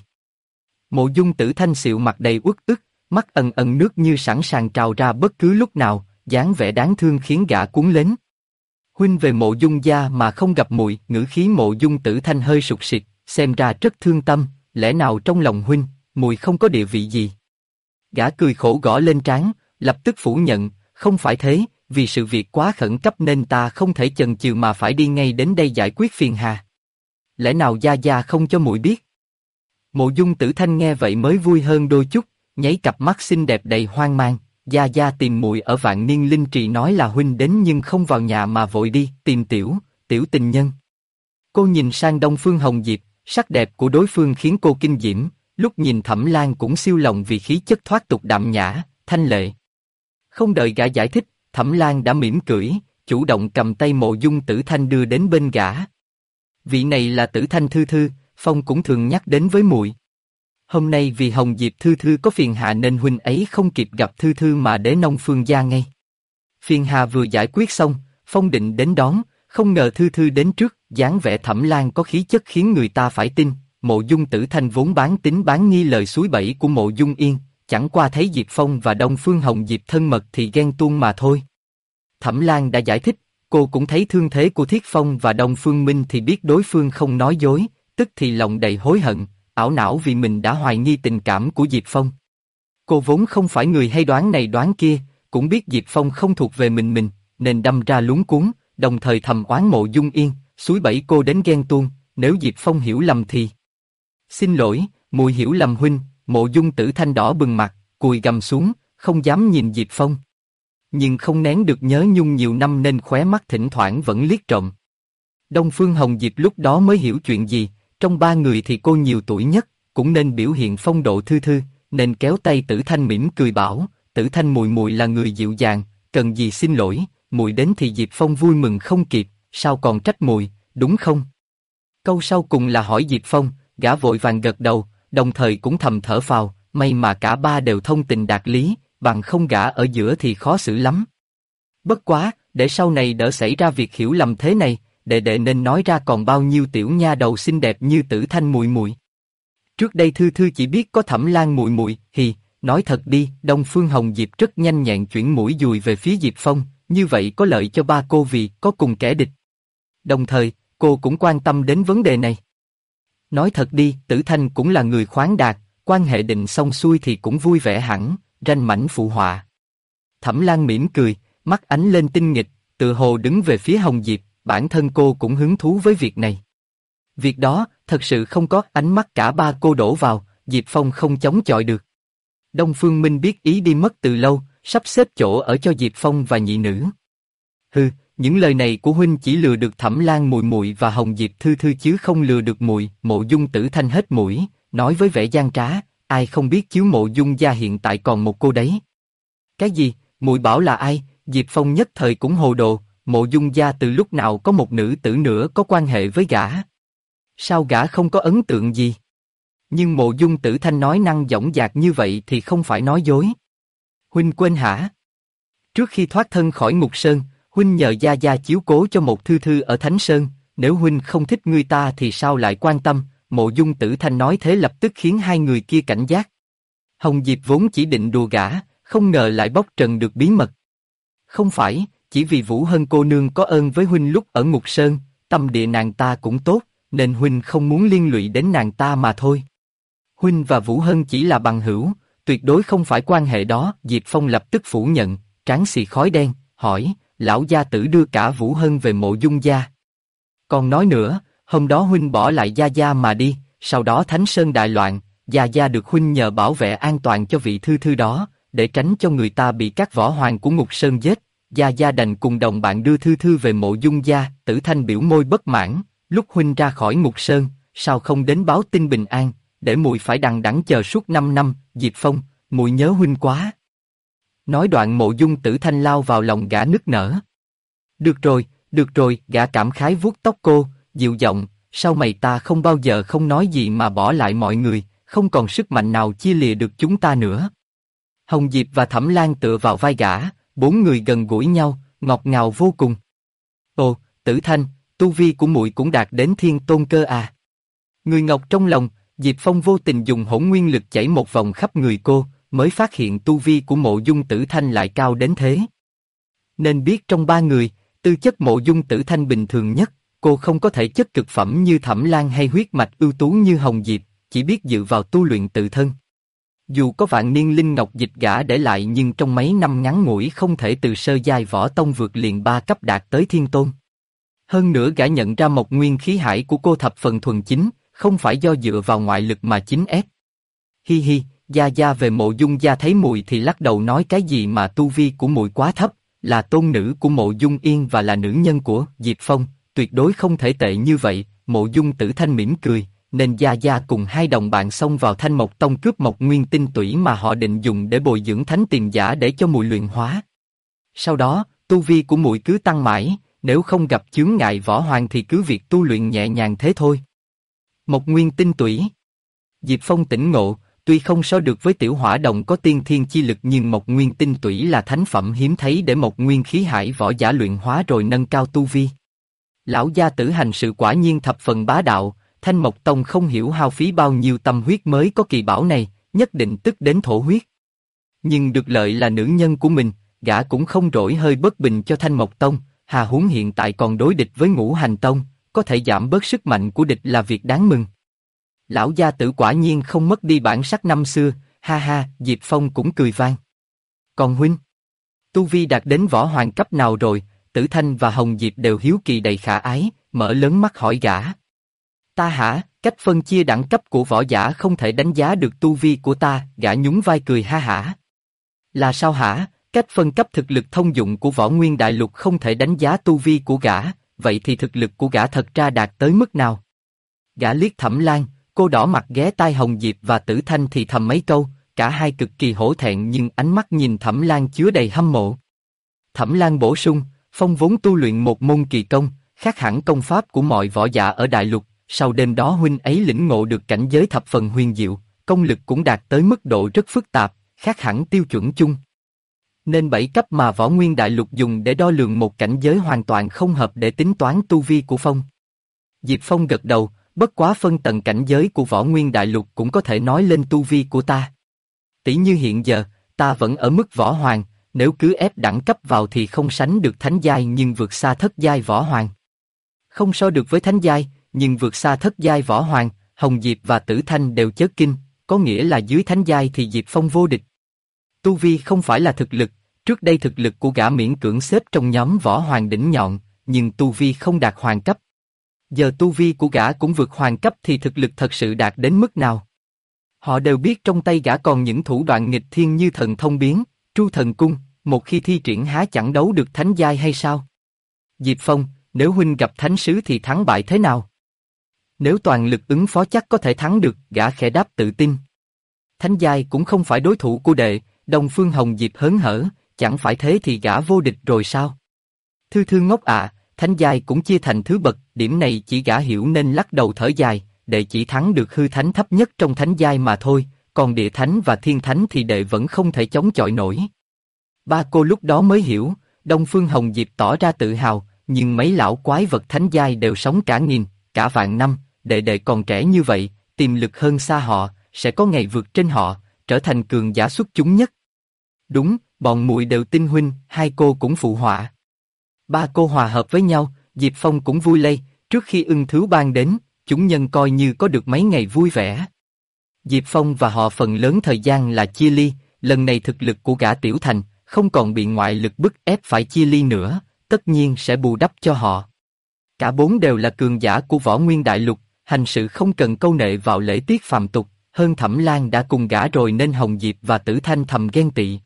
Mộ Dung Tử Thanh xịu mặt đầy uất ức, mắt ẩn ẩn nước như sẵn sàng trào ra bất cứ lúc nào, dáng vẻ đáng thương khiến gã cuốn lên. Huynh về Mộ Dung gia mà không gặp muội, ngữ khí Mộ Dung Tử Thanh hơi sụt sịt, xem ra rất thương tâm, lẽ nào trong lòng huynh, muội không có địa vị gì? Gã cười khổ gõ lên trán, lập tức phủ nhận, không phải thế, vì sự việc quá khẩn cấp nên ta không thể chần chừ mà phải đi ngay đến đây giải quyết phiền hà. Lẽ nào gia gia không cho muội biết? Mộ Dung Tử Thanh nghe vậy mới vui hơn đôi chút, nháy cặp mắt xinh đẹp đầy hoang mang. Gia gia tìm muội ở Vạn Niên Linh Trì nói là huynh đến nhưng không vào nhà mà vội đi tìm tiểu tình nhân. Cô nhìn sang Đông Phương Hồng Diệp, sắc đẹp của đối phương khiến cô kinh diễm, lúc nhìn Thẩm Lan cũng siêu lòng vì khí chất thoát tục đạm nhã, thanh lệ. Không đợi gã giải thích, Thẩm Lan đã mỉm cười, chủ động cầm tay Mộ Dung Tử Thanh đưa đến bên gã. Vị này là Tử Thanh thư thư, Phong cũng thường nhắc đến với muội. Hôm nay vì Hồng Diệp thư thư có phiền hà nên huynh ấy không kịp gặp thư thư mà đến Đông Phương gia ngay. Phiền hà vừa giải quyết xong, Phong định đến đón, không ngờ thư thư đến trước, dáng vẻ Thẩm Lan có khí chất khiến người ta phải tin. Mộ Dung Tử Thanh vốn bán tín bán nghi lời suối bẫy của Mộ Dung Yên, chẳng qua thấy Diệp Phong và Đông Phương Hồng Diệp thân mật thì ghen tuông mà thôi. Thẩm Lan đã giải thích, cô cũng thấy thương thế của Thiết Phong và Đông Phương Minh thì biết đối phương không nói dối, tức thì lòng đầy hối hận, ảo não vì mình đã hoài nghi tình cảm của Diệp Phong. Cô vốn không phải người hay đoán này đoán kia, cũng biết Diệp Phong không thuộc về mình, nên đâm ra luống cuống, đồng thời thầm oán Mộ Dung Yên, xúi bẫy cô đến ghen tuông, nếu Diệp Phong hiểu lầm thì... Xin lỗi, muội hiểu lầm huynh. Mộ Dung Tử Thanh đỏ bừng mặt, cúi gằm xuống, không dám nhìn Diệp Phong. Nhưng không nén được nhớ nhung nhiều năm nên khóe mắt thỉnh thoảng vẫn liếc trộm. Đông Phương Hồng Diệp lúc đó mới hiểu chuyện gì, trong ba người thì cô nhiều tuổi nhất, cũng nên biểu hiện phong độ thư thư, nên kéo tay Tử Thanh mỉm cười bảo, Tử Thanh muội muội là người dịu dàng, cần gì xin lỗi, muội đến thì Diệp Phong vui mừng không kịp, sao còn trách muội, đúng không? Câu sau cùng là hỏi Diệp Phong, gã vội vàng gật đầu, đồng thời cũng thầm thở phào, may mà cả ba đều thông tình đạt lý, bằng không gã ở giữa thì khó xử lắm. Bất quá, để sau này đỡ xảy ra việc hiểu lầm thế này, đệ đệ nên nói ra còn bao nhiêu tiểu nha đầu xinh đẹp như Tử Thanh muội muội. Trước đây Thư Thư chỉ biết có Thẩm Lan muội muội, nói thật đi, Đông Phương Hồng Diệp rất nhanh nhẹn chuyển mũi dùi về phía Diệp Phong, như vậy có lợi cho ba cô vì có cùng kẻ địch. Đồng thời, cô cũng quan tâm đến vấn đề này. Nói thật đi, Tử Thanh cũng là người khoáng đạt, quan hệ định xong xuôi thì cũng vui vẻ hẳn, ranh mãnh phụ họa. Thẩm Lan mỉm cười, mắt ánh lên tinh nghịch, tự hồ đứng về phía Hồng Diệp, bản thân cô cũng hứng thú với việc này. Việc đó, thật sự không có ánh mắt cả ba cô đổ vào, Diệp Phong không chống chọi được. Đông Phương Minh biết ý đi mất từ lâu, sắp xếp chỗ ở cho Diệp Phong và nhị nữ. Hừ, những lời này của huynh chỉ lừa được Thẩm Lan muội muội và Hồng Diệp thư thư chứ không lừa được muội. Mộ Dung Tử Thanh hết mũi, nói với vẻ gian trá, ai không biết chiếu Mộ Dung gia hiện tại còn một cô đấy. Cái gì? Muội bảo là ai? Diệp Phong nhất thời cũng hồ đồ, Mộ Dung gia từ lúc nào có một nữ tử nữa có quan hệ với gã? Sao gã không có ấn tượng gì? Nhưng Mộ Dung Tử Thanh nói năng dõng dạc như vậy thì không phải nói dối. Huynh quên hả? Trước khi thoát thân khỏi Ngục Sơn, huynh nhờ gia gia chiếu cố cho một thư thư ở Thánh Sơn, nếu huynh không thích người ta thì sao lại quan tâm? Mộ Dung Tử Thanh nói thế lập tức khiến hai người kia cảnh giác. Hồng Diệp vốn chỉ định đùa gã, không ngờ lại bóc trần được bí mật. Không phải, chỉ vì Vũ Hân cô nương có ơn với huynh lúc ở Ngục Sơn, tâm địa nàng ta cũng tốt, nên huynh không muốn liên lụy đến nàng ta mà thôi. Huynh và Vũ Hân chỉ là bằng hữu, tuyệt đối không phải quan hệ đó. Diệp Phong lập tức phủ nhận, trán xì khói đen, hỏi, lão gia tử đưa cả Vũ Hân về Mộ Dung gia. Còn nói nữa, hôm đó huynh bỏ lại gia gia mà đi, sau đó Thánh Sơn đại loạn, gia gia được huynh nhờ bảo vệ an toàn cho vị thư thư đó, để tránh cho người ta bị các võ hoàng của Ngục Sơn giết. Gia gia đành cùng đồng bạn đưa thư thư về Mộ Dung gia. Tử Thanh biểu môi bất mãn, lúc huynh ra khỏi Ngục Sơn, sao không đến báo tin bình an, để muội phải đằng đẵng chờ suốt 5 năm. Diệp Phong, muội nhớ huynh quá. Nói đoạn Mộ Dung Tử Thanh lao vào lòng gã nức nở. Được rồi, gã cảm khái vuốt tóc cô, dịu giọng, sau mày ta không bao giờ không nói gì mà bỏ lại mọi người, không còn sức mạnh nào chia lìa được chúng ta nữa. Hồng Diệp và Thẩm Lan tựa vào vai gã, bốn người gần gũi nhau, ngọt ngào vô cùng. Ồ, Tử Thanh, tu vi của muội cũng đạt đến thiên tôn cơ à? Người ngọc trong lòng, Diệp Phong vô tình dùng hỗn nguyên lực chảy một vòng khắp người cô, mới phát hiện tu vi của Mộ Dung Tử Thanh lại cao đến thế. Nên biết trong ba người, tư chất Mộ Dung Tử Thanh bình thường nhất, cô không có thể chất cực phẩm như Thẩm Lan hay huyết mạch ưu tú như Hồng Diệp, chỉ biết dựa vào tu luyện tự thân. Dù có vạn niên linh ngọc dịch gã để lại nhưng trong mấy năm ngắn ngủi không thể từ sơ giai võ tông vượt liền 3 cấp đạt tới thiên tôn. Hơn nữa gã nhận ra một nguyên khí hải của cô thập phần thuần chính, không phải do dựa vào ngoại lực mà chính ép. Hi hi, gia gia về Mộ Dung gia thấy muội thì lắc đầu nói cái gì mà tu vi của muội quá thấp, là tôn nữ của Mộ Dung Yên và là nữ nhân của Diệp Phong, tuyệt đối không thể tệ như vậy. Mộ Dung Tử Thanh mỉm cười, nên gia gia cùng hai đồng bạn xông vào Thanh Mộc Tông cướp một nguyên tinh tủy mà họ định dùng để bồi dưỡng thánh tiền giả để cho muội luyện hóa. Sau đó, tu vi của muội cứ tăng mãi, nếu không gặp chướng ngại võ hoàng thì cứ việc tu luyện nhẹ nhàng thế thôi. Một nguyên tinh tủy. Diệp Phong tỉnh ngộ, tuy không so được với tiểu hỏa đồng có tiên thiên chi lực nhưng một nguyên tinh tủy là thánh phẩm hiếm thấy để một nguyên khí hải võ giả luyện hóa rồi nâng cao tu vi. Lão gia tử hành sự quả nhiên thập phần bá đạo, Thanh Mộc Tông không hiểu hao phí bao nhiêu tâm huyết mới có kỳ bảo này, nhất định tức đến thổ huyết. Nhưng được lợi là nữ nhân của mình, gã cũng không rỗi hơi bất bình cho Thanh Mộc Tông, hà huống hiện tại còn đối địch với Ngũ Hành Tông, có thể giảm bớt sức mạnh của địch là việc đáng mừng. Lão gia tử quả nhiên không mất đi bản sắc năm xưa, Ha ha, Diệp Phong cũng cười vang. Còn huynh? Tu vi đạt đến võ hoàng cấp nào rồi? Tử Thanh và Hồng Diệp đều hiếu kỳ đầy khả ái, mở lớn mắt hỏi gã. Ta hả? Cách phân chia đẳng cấp của võ giả không thể đánh giá được tu vi của ta, gã nhún vai cười ha hả. Là sao hả? Cách phân cấp thực lực thông dụng của võ nguyên đại lục không thể đánh giá tu vi của gã, vậy thì thực lực của gã thật ra đạt tới mức nào? Gã liếc Thẩm Lan, cô đỏ mặt ghé tai Hồng Diệp và Tử Thanh thì thầm mấy câu, cả hai cực kỳ hổ thẹn nhưng ánh mắt nhìn Thẩm Lan chứa đầy hâm mộ. Thẩm Lan bổ sung, Phong vốn tu luyện một môn kỳ công, khác hẳn công pháp của mọi võ giả ở đại lục, sau đêm đó huynh ấy lĩnh ngộ được cảnh giới thập phần huyền diệu, công lực cũng đạt tới mức độ rất phức tạp, khác hẳn tiêu chuẩn chung. Nên 7 cấp mà võ nguyên đại lục dùng để đo lường một cảnh giới hoàn toàn không hợp để tính toán tu vi của Phong. Diệp Phong gật đầu, bất quá phân tầng cảnh giới của võ nguyên đại lục cũng có thể nói lên tu vi của ta. Tỷ như hiện giờ, ta vẫn ở mức võ hoàng, nếu cứ ép đẳng cấp vào thì không sánh được thánh giai nhưng vượt xa thất giai võ hoàng. Không so được với thánh giai, nhưng vượt xa thất giai võ hoàng, Hồng Diệp và Tử Thanh đều chớp kinh, có nghĩa là dưới thánh giai thì Diệp Phong vô địch. Tu vi không phải là thực lực, trước đây thực lực của gã miễn cưỡng xếp trong nhóm võ hoàng đỉnh nhọn, nhưng tu vi không đạt hoàng cấp. Giờ tu vi của gã cũng vượt hoàng cấp thì thực lực thật sự đạt đến mức nào? Họ đều biết trong tay gã còn những thủ đoạn nghịch thiên như thần thông biến, tru thần cung, một khi thi triển há chẳng đấu được thánh giai hay sao? Diệp Phong, nếu huynh gặp thánh sứ thì thắng bại thế nào? Nếu toàn lực ứng phó chắc có thể thắng được, gã khẽ đáp tự tin. Thánh giai cũng không phải đối thủ của đệ, Đông Phương Hồng Diệp hớn hở, chẳng phải thế thì gã vô địch rồi sao? Thư thư ngốc ạ, thánh giai cũng chia thành thứ bậc, điểm này chỉ gã hiểu nên lắc đầu thở dài, đệ chỉ thắng được hư thánh thấp nhất trong thánh giai mà thôi, còn địa thánh và thiên thánh thì đệ vẫn không thể chống chọi nổi. Ba cô lúc đó mới hiểu, Đông Phương Hồng Diệp tỏ ra tự hào, nhưng mấy lão quái vật thánh giai đều sống cả nghìn, cả vạn năm, đệ còn trẻ như vậy, tiềm lực hơn xa họ, sẽ có ngày vượt trên họ, trở thành cường giả xuất chúng nhất. Đúng, bọn muội đều tin huynh, hai cô cũng phụ họa. Ba cô hòa hợp với nhau, Diệp Phong cũng vui lây, trước khi ưng thứu ban đến, chúng nhân coi như có được mấy ngày vui vẻ. Diệp Phong và họ phần lớn thời gian là chia ly, lần này thực lực của gã Tiểu Thành, không còn bị ngoại lực bức ép phải chia ly nữa, tất nhiên sẽ bù đắp cho họ. Cả bốn đều là cường giả của võ nguyên đại lục, hành sự không cần câu nệ vào lễ tiết phàm tục, hơn Thẩm Lan đã cùng gã rồi nên Hồng Diệp và Tử Thanh thầm ghen tị.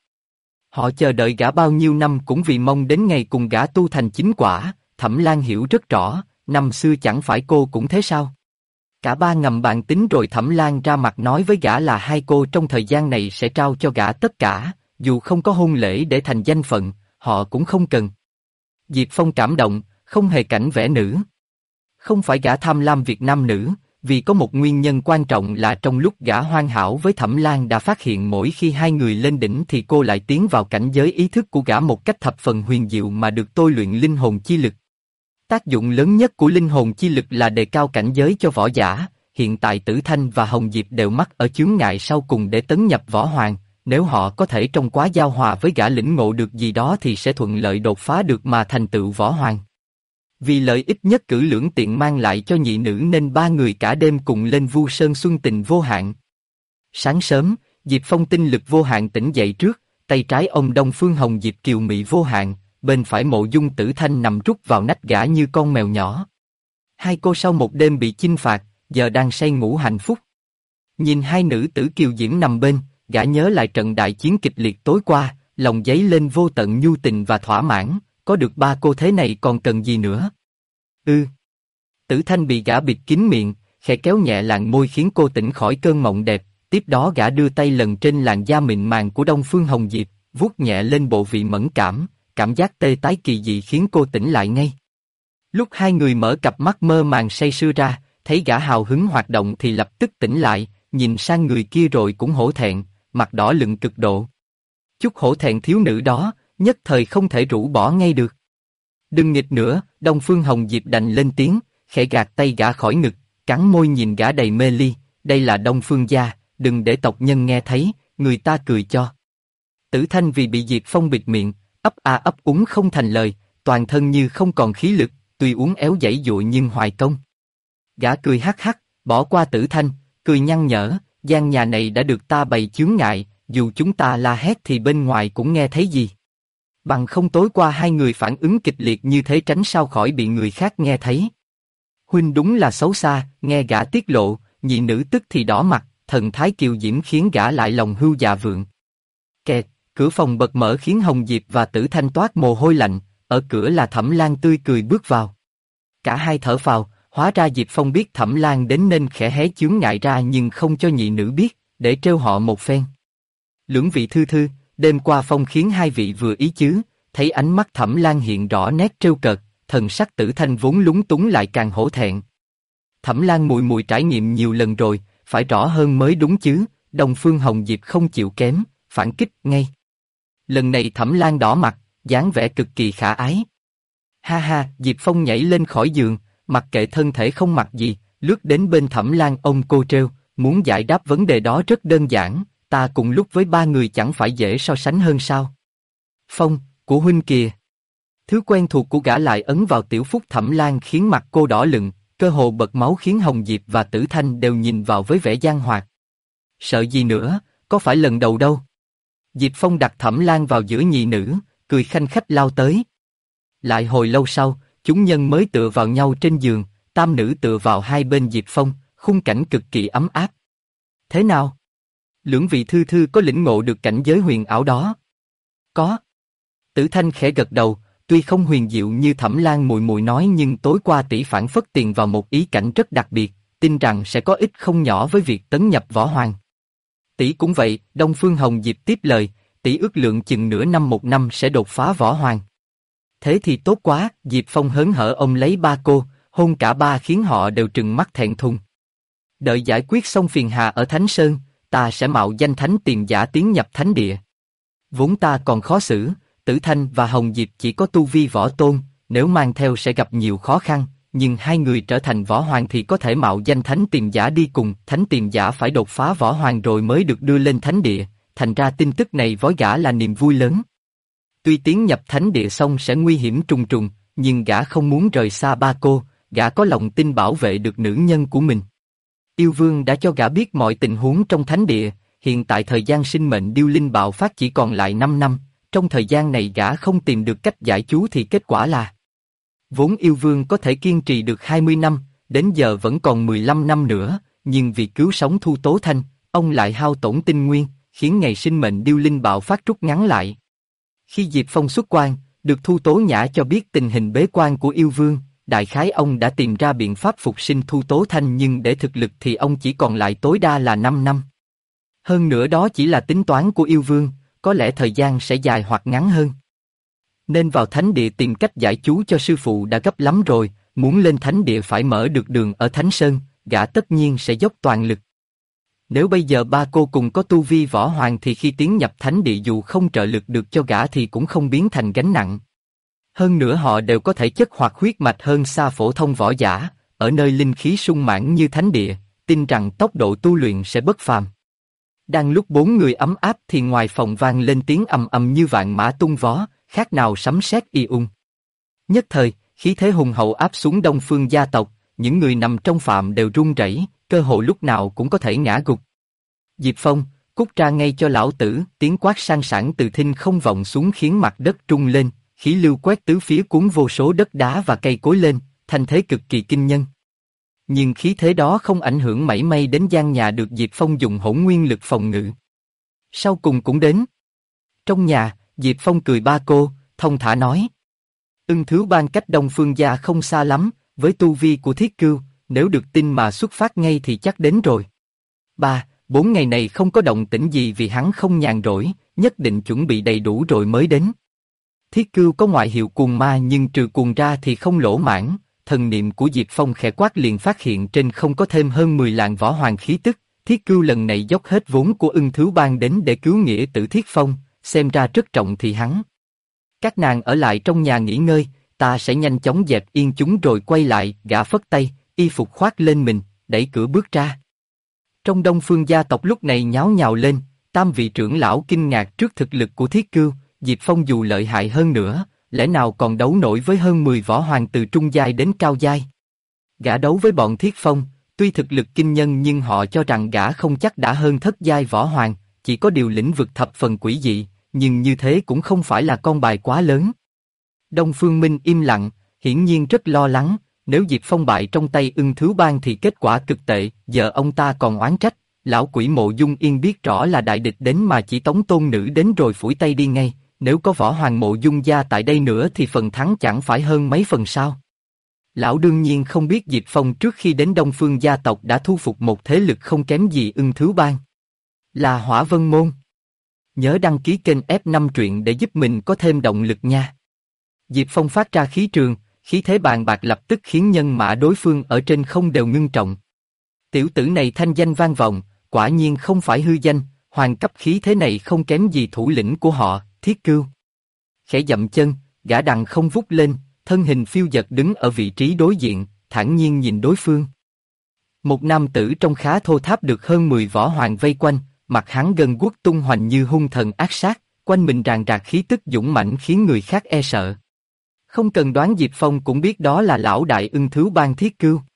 Họ chờ đợi gã bao nhiêu năm cũng vì mong đến ngày cùng gã tu thành chính quả, Thẩm Lan hiểu rất rõ, năm xưa chẳng phải cô cũng thế sao? Cả ba ngầm bàn tính rồi Thẩm Lan ra mặt nói với gã là hai cô trong thời gian này sẽ trao cho gã tất cả, dù không có hôn lễ để thành danh phận, họ cũng không cần. Diệp Phong cảm động, không hề cảnh vẽ nữ. Không phải gã tham lam việc nam nữ, vì có một nguyên nhân quan trọng là trong lúc gã hoàn hảo với Thẩm Lan đã phát hiện mỗi khi hai người lên đỉnh thì cô lại tiến vào cảnh giới ý thức của gã một cách thập phần huyền diệu mà được tôi luyện linh hồn chi lực. Tác dụng lớn nhất của linh hồn chi lực là đề cao cảnh giới cho võ giả, hiện tại Tử Thanh và Hồng Diệp đều mắc ở chướng ngại sau cùng để tấn nhập võ hoàng, nếu họ có thể trong quá giao hòa với gã lĩnh ngộ được gì đó thì sẽ thuận lợi đột phá được mà thành tựu võ hoàng. Vì lợi ích nhất cử lưỡng tiện mang lại cho nhị nữ nên ba người cả đêm cùng lên Vu Sơn xuân tình vô hạn. Sáng sớm, Diệp Phong tinh lực vô hạn tỉnh dậy trước, tay trái ông Đông Phương Hồng Diệp kiều mị vô hạn, bên phải Mộ Dung Tử Thanh nằm rút vào nách gã như con mèo nhỏ. Hai cô sau một đêm bị chinh phạt, giờ đang say ngủ hạnh phúc. Nhìn hai nữ tử kiều diễm nằm bên, gã nhớ lại trận đại chiến kịch liệt tối qua, lòng dấy lên vô tận nhu tình và thỏa mãn, có được ba cô thế này còn cần gì nữa? Tử Thanh bị gã bịt kín miệng, khẽ kéo nhẹ làn môi khiến cô tỉnh khỏi cơn mộng đẹp, tiếp đó gã đưa tay lần trên làn da mịn màng của Đông Phương Hồng Diệp, vuốt nhẹ lên bộ vị mẫn cảm, cảm giác tê tái kỳ dị khiến cô tỉnh lại ngay. Lúc hai người mở cặp mắt mơ màng say sưa ra, thấy gã hào hứng hoạt động thì lập tức tỉnh lại, nhìn sang người kia rồi cũng hổ thẹn, mặt đỏ lựng cực độ. Chút hổ thẹn thiếu nữ đó, nhất thời không thể rũ bỏ ngay được. Đừng nghịch nữa, Đông Phương Hồng Diệp đành lên tiếng, khẽ gạt tay gã khỏi ngực, cắn môi nhìn gã đầy mê ly, đây là Đông Phương gia, đừng để tộc nhân nghe thấy, người ta cười cho. Tử Thanh vì bị Diệp Phong bịt miệng, ấp a ấp úng không thành lời, toàn thân như không còn khí lực, tuy uốn éo giãy giụa nhưng hoài công. Gã cười hắc hắc, bỏ qua Tử Thanh, cười nhăn nhở, gian nhà này đã được ta bày chướng ngại, dù chúng ta la hét thì bên ngoài cũng nghe thấy gì. Bằng không tối qua hai người phản ứng kịch liệt như thế tránh sao khỏi bị người khác nghe thấy. Huynh đúng là xấu xa, nghe gã tiết lộ, nhị nữ tức thì đỏ mặt, thần thái kiều diễm khiến gã lại lòng hưu dạ vượng. Kẹt, cửa phòng bật mở khiến Hồng Diệp và Tử Thanh toát mồ hôi lạnh, ở cửa là Thẩm Lan tươi cười bước vào. Cả hai thở phào, hóa ra Diệp Phong biết Thẩm Lan đến nên khẽ hé chướng ngại ra nhưng không cho nhị nữ biết, để trêu họ một phen. Lưỡng vị thư thư, đêm qua Phong khiến hai vị vừa ý chứ, thấy ánh mắt Thẩm Lan hiện rõ nét trêu cợt, thần sắc Tử Thanh vốn lúng túng lại càng hổ thẹn. Thẩm Lan mùi mùi trải nghiệm nhiều lần rồi, phải rõ hơn mới đúng chứ, Đông Phương Hồng Diệp không chịu kém, phản kích ngay. Lần này Thẩm Lan đỏ mặt, dáng vẻ cực kỳ khả ái. Ha ha, Diệp Phong nhảy lên khỏi giường, mặc kệ thân thể không mặc gì, lướt đến bên Thẩm Lan ôm cô trêu, muốn giải đáp vấn đề đó rất đơn giản, ta cùng lúc với ba người chẳng phải dễ so sánh hơn sao? Phong, của huynh kìa. Thứ quen thuộc của gã lại ấn vào tiểu phúc Thẩm Lan khiến mặt cô đỏ lựng, cơ hồ bật máu khiến Hồng Diệp và Tử Thanh đều nhìn vào với vẻ gian hoạt. Sợ gì nữa, có phải lần đầu đâu. Diệp Phong đặt Thẩm Lan vào giữa nhị nữ, cười khanh khách lao tới. Lại hồi lâu sau, chúng nhân mới tựa vào nhau trên giường, tam nữ tựa vào hai bên Diệp Phong, khung cảnh cực kỳ ấm áp. Thế nào? Lưỡng vị thư thư có lĩnh ngộ được cảnh giới huyền ảo đó? Có. Tử Thanh khẽ gật đầu, tuy không huyền diệu như Thẩm Lan mùi mùi nói nhưng tối qua tỷ phản phất tiền vào một ý cảnh rất đặc biệt, tin rằng sẽ có ích không nhỏ với việc tấn nhập võ hoàng. Tỷ cũng vậy, Đông Phương Hồng Diệp tiếp lời, tỷ ước lượng chừng nửa năm một năm sẽ đột phá võ hoàng. Thế thì tốt quá, Diệp Phong hớn hở ôm lấy ba cô, hôn cả ba khiến họ đều trừng mắt thẹn thùng. Đợi giải quyết xong phiền hà ở Thánh Sơn, ta sẽ mạo danh thánh tiền giả tiến nhập thánh địa. Vốn ta còn khó xử, Tử Thanh và Hồng Diệp chỉ có tu vi võ tôn, nếu mang theo sẽ gặp nhiều khó khăn, nhưng hai người trở thành võ hoàng thì có thể mạo danh thánh tiền giả đi cùng, thánh tiền giả phải đột phá võ hoàng rồi mới được đưa lên thánh địa, thành ra tin tức này với gã là niềm vui lớn. Tuy tiến nhập thánh địa xong sẽ nguy hiểm trùng trùng, nhưng gã không muốn rời xa ba cô, gã có lòng tin bảo vệ được nữ nhân của mình. Yêu Vương đã cho gã biết mọi tình huống trong thánh địa, hiện tại thời gian sinh mệnh điêu linh bạo phát chỉ còn lại 5 năm, trong thời gian này gã không tìm được cách giải chú thì kết quả là vốn Yêu Vương có thể kiên trì được 20 năm, đến giờ vẫn còn 15 năm nữa, nhưng vì cứu sống Thu Tố Thanh, ông lại hao tổn tinh nguyên, khiến ngày sinh mệnh điêu linh bạo phát rút ngắn lại. Khi Diệp Phong xuất quan, được Thu Tố Nhã cho biết tình hình bế quan của Yêu Vương, đại khái ông đã tìm ra biện pháp phục sinh Thu Tố Thanh nhưng để thực lực thì ông chỉ còn lại tối đa là 5 năm. Hơn nữa đó chỉ là tính toán của Yêu Vương, có lẽ thời gian sẽ dài hoặc ngắn hơn. Nên vào thánh địa tìm cách giải chú cho sư phụ đã gấp lắm rồi, muốn lên thánh địa phải mở được đường ở Thánh Sơn, gã tất nhiên sẽ dốc toàn lực. Nếu bây giờ ba cô cùng có tu vi võ hoàng thì khi tiến nhập thánh địa dù không trợ lực được cho gã thì cũng không biến thành gánh nặng. Hơn nữa họ đều có thể chất hoặc huyết mạch hơn xa phổ thông võ giả, ở nơi linh khí sung mãn như thánh địa, tin rằng tốc độ tu luyện sẽ bất phàm. Đang lúc bốn người ấm áp thì ngoài phòng vang lên tiếng ầm ầm như vạn mã tung vó, khác nào sấm sét y ung. Nhất thời, khí thế hùng hậu áp xuống Đông Phương gia tộc, những người nằm trong phạm đều run rẩy, cơ hội lúc nào cũng có thể ngã gục. Diệp Phong, cút ra ngay cho lão tử, tiếng quát sang sảng từ thinh không vọng xuống khiến mặt đất trung lên, khí lưu quét tứ phía cuốn vô số đất đá và cây cối lên, thành thế cực kỳ kinh nhân. Nhưng khí thế đó không ảnh hưởng mảy may đến gian nhà được Diệp Phong dùng hỗn nguyên lực phòng ngự. Sau cùng cũng đến. Trong nhà, Diệp Phong cười ba cô, thông thả nói. Ưng Thiếu Bang cách Đông Phương gia không xa lắm, với tu vi của Thiết Cưu, nếu được tin mà xuất phát ngay thì chắc đến rồi. 3-4 ngày này không có động tĩnh gì vì hắn không nhàn rỗi, nhất định chuẩn bị đầy đủ rồi mới đến. Thiết Cưu có ngoại hiệu cuồng ma nhưng trừ cuồng ra thì không lỗ mãn, thần niệm của Diệp Phong khẽ quát liền phát hiện trên không có thêm hơn 10 làn võ hoàng khí tức, Thiết Cưu lần này dốc hết vốn của Ưng Thiếu Bang đến để cứu nghĩa tử Thiết Phong, xem ra rất trọng thì hắn. Các nàng ở lại trong nhà nghỉ ngơi, ta sẽ nhanh chóng dẹp yên chúng rồi quay lại, gã phất tay, y phục khoác lên mình, đẩy cửa bước ra. Trong Đông Phương gia tộc lúc này nháo nhào lên, tam vị trưởng lão kinh ngạc trước thực lực của Thiết Cưu, Diệp Phong dù lợi hại hơn nữa, lẽ nào còn đấu nổi với hơn 10 võ hoàng từ trung giai đến cao giai. Gã đấu với bọn Thiết Phong, Tuy thực lực kinh nhân nhưng họ cho rằng gã không chắc đã hơn thất giai võ hoàng, chỉ có điều lĩnh vực thập phần quỷ dị, nhưng như thế cũng không phải là con bài quá lớn. Đông Phương Minh im lặng, hiển nhiên rất lo lắng, nếu Diệp Phong bại trong tay Ưng Thứ Bang thì kết quả cực tệ, giờ ông ta còn oán trách, lão quỷ Mộ Dung Yên biết rõ là đại địch đến mà chỉ tống tôn nữ đến rồi phủi tay đi ngay, nếu có võ hoàng Mộ Dung gia tại đây nữa thì phần thắng chẳng phải hơn mấy phần sao. Lão đương nhiên không biết Diệp Phong trước khi đến Đông Phương gia tộc đã thu phục một thế lực không kém gì Ưng Thứ Bang. Là Hỏa Vân Môn. Nhớ đăng ký kênh F5 truyện để giúp mình có thêm động lực nha. Diệp Phong phát ra khí trường, khí thế bàn bạc lập tức khiến nhân mã đối phương ở trên không đều ngưng trọng. Tiểu tử này thanh danh vang vọng, quả nhiên không phải hư danh, hoàng cấp khí thế này không kém gì thủ lĩnh của họ, Thiết Cưu. Khẽ dậm chân, gã đằng không vút lên, thân hình phiêu dật đứng ở vị trí đối diện, thản nhiên nhìn đối phương. Một nam tử trông khá thô tháp được hơn 10 võ hoàng vây quanh, mặt hắn gân guốc tung hoành như hung thần ác sát, quanh mình ràng rạc khí tức dũng mãnh khiến người khác e sợ. Không cần đoán Diệp Phong cũng biết đó là lão đại Ưng Thứ Bang Thiết Cưu.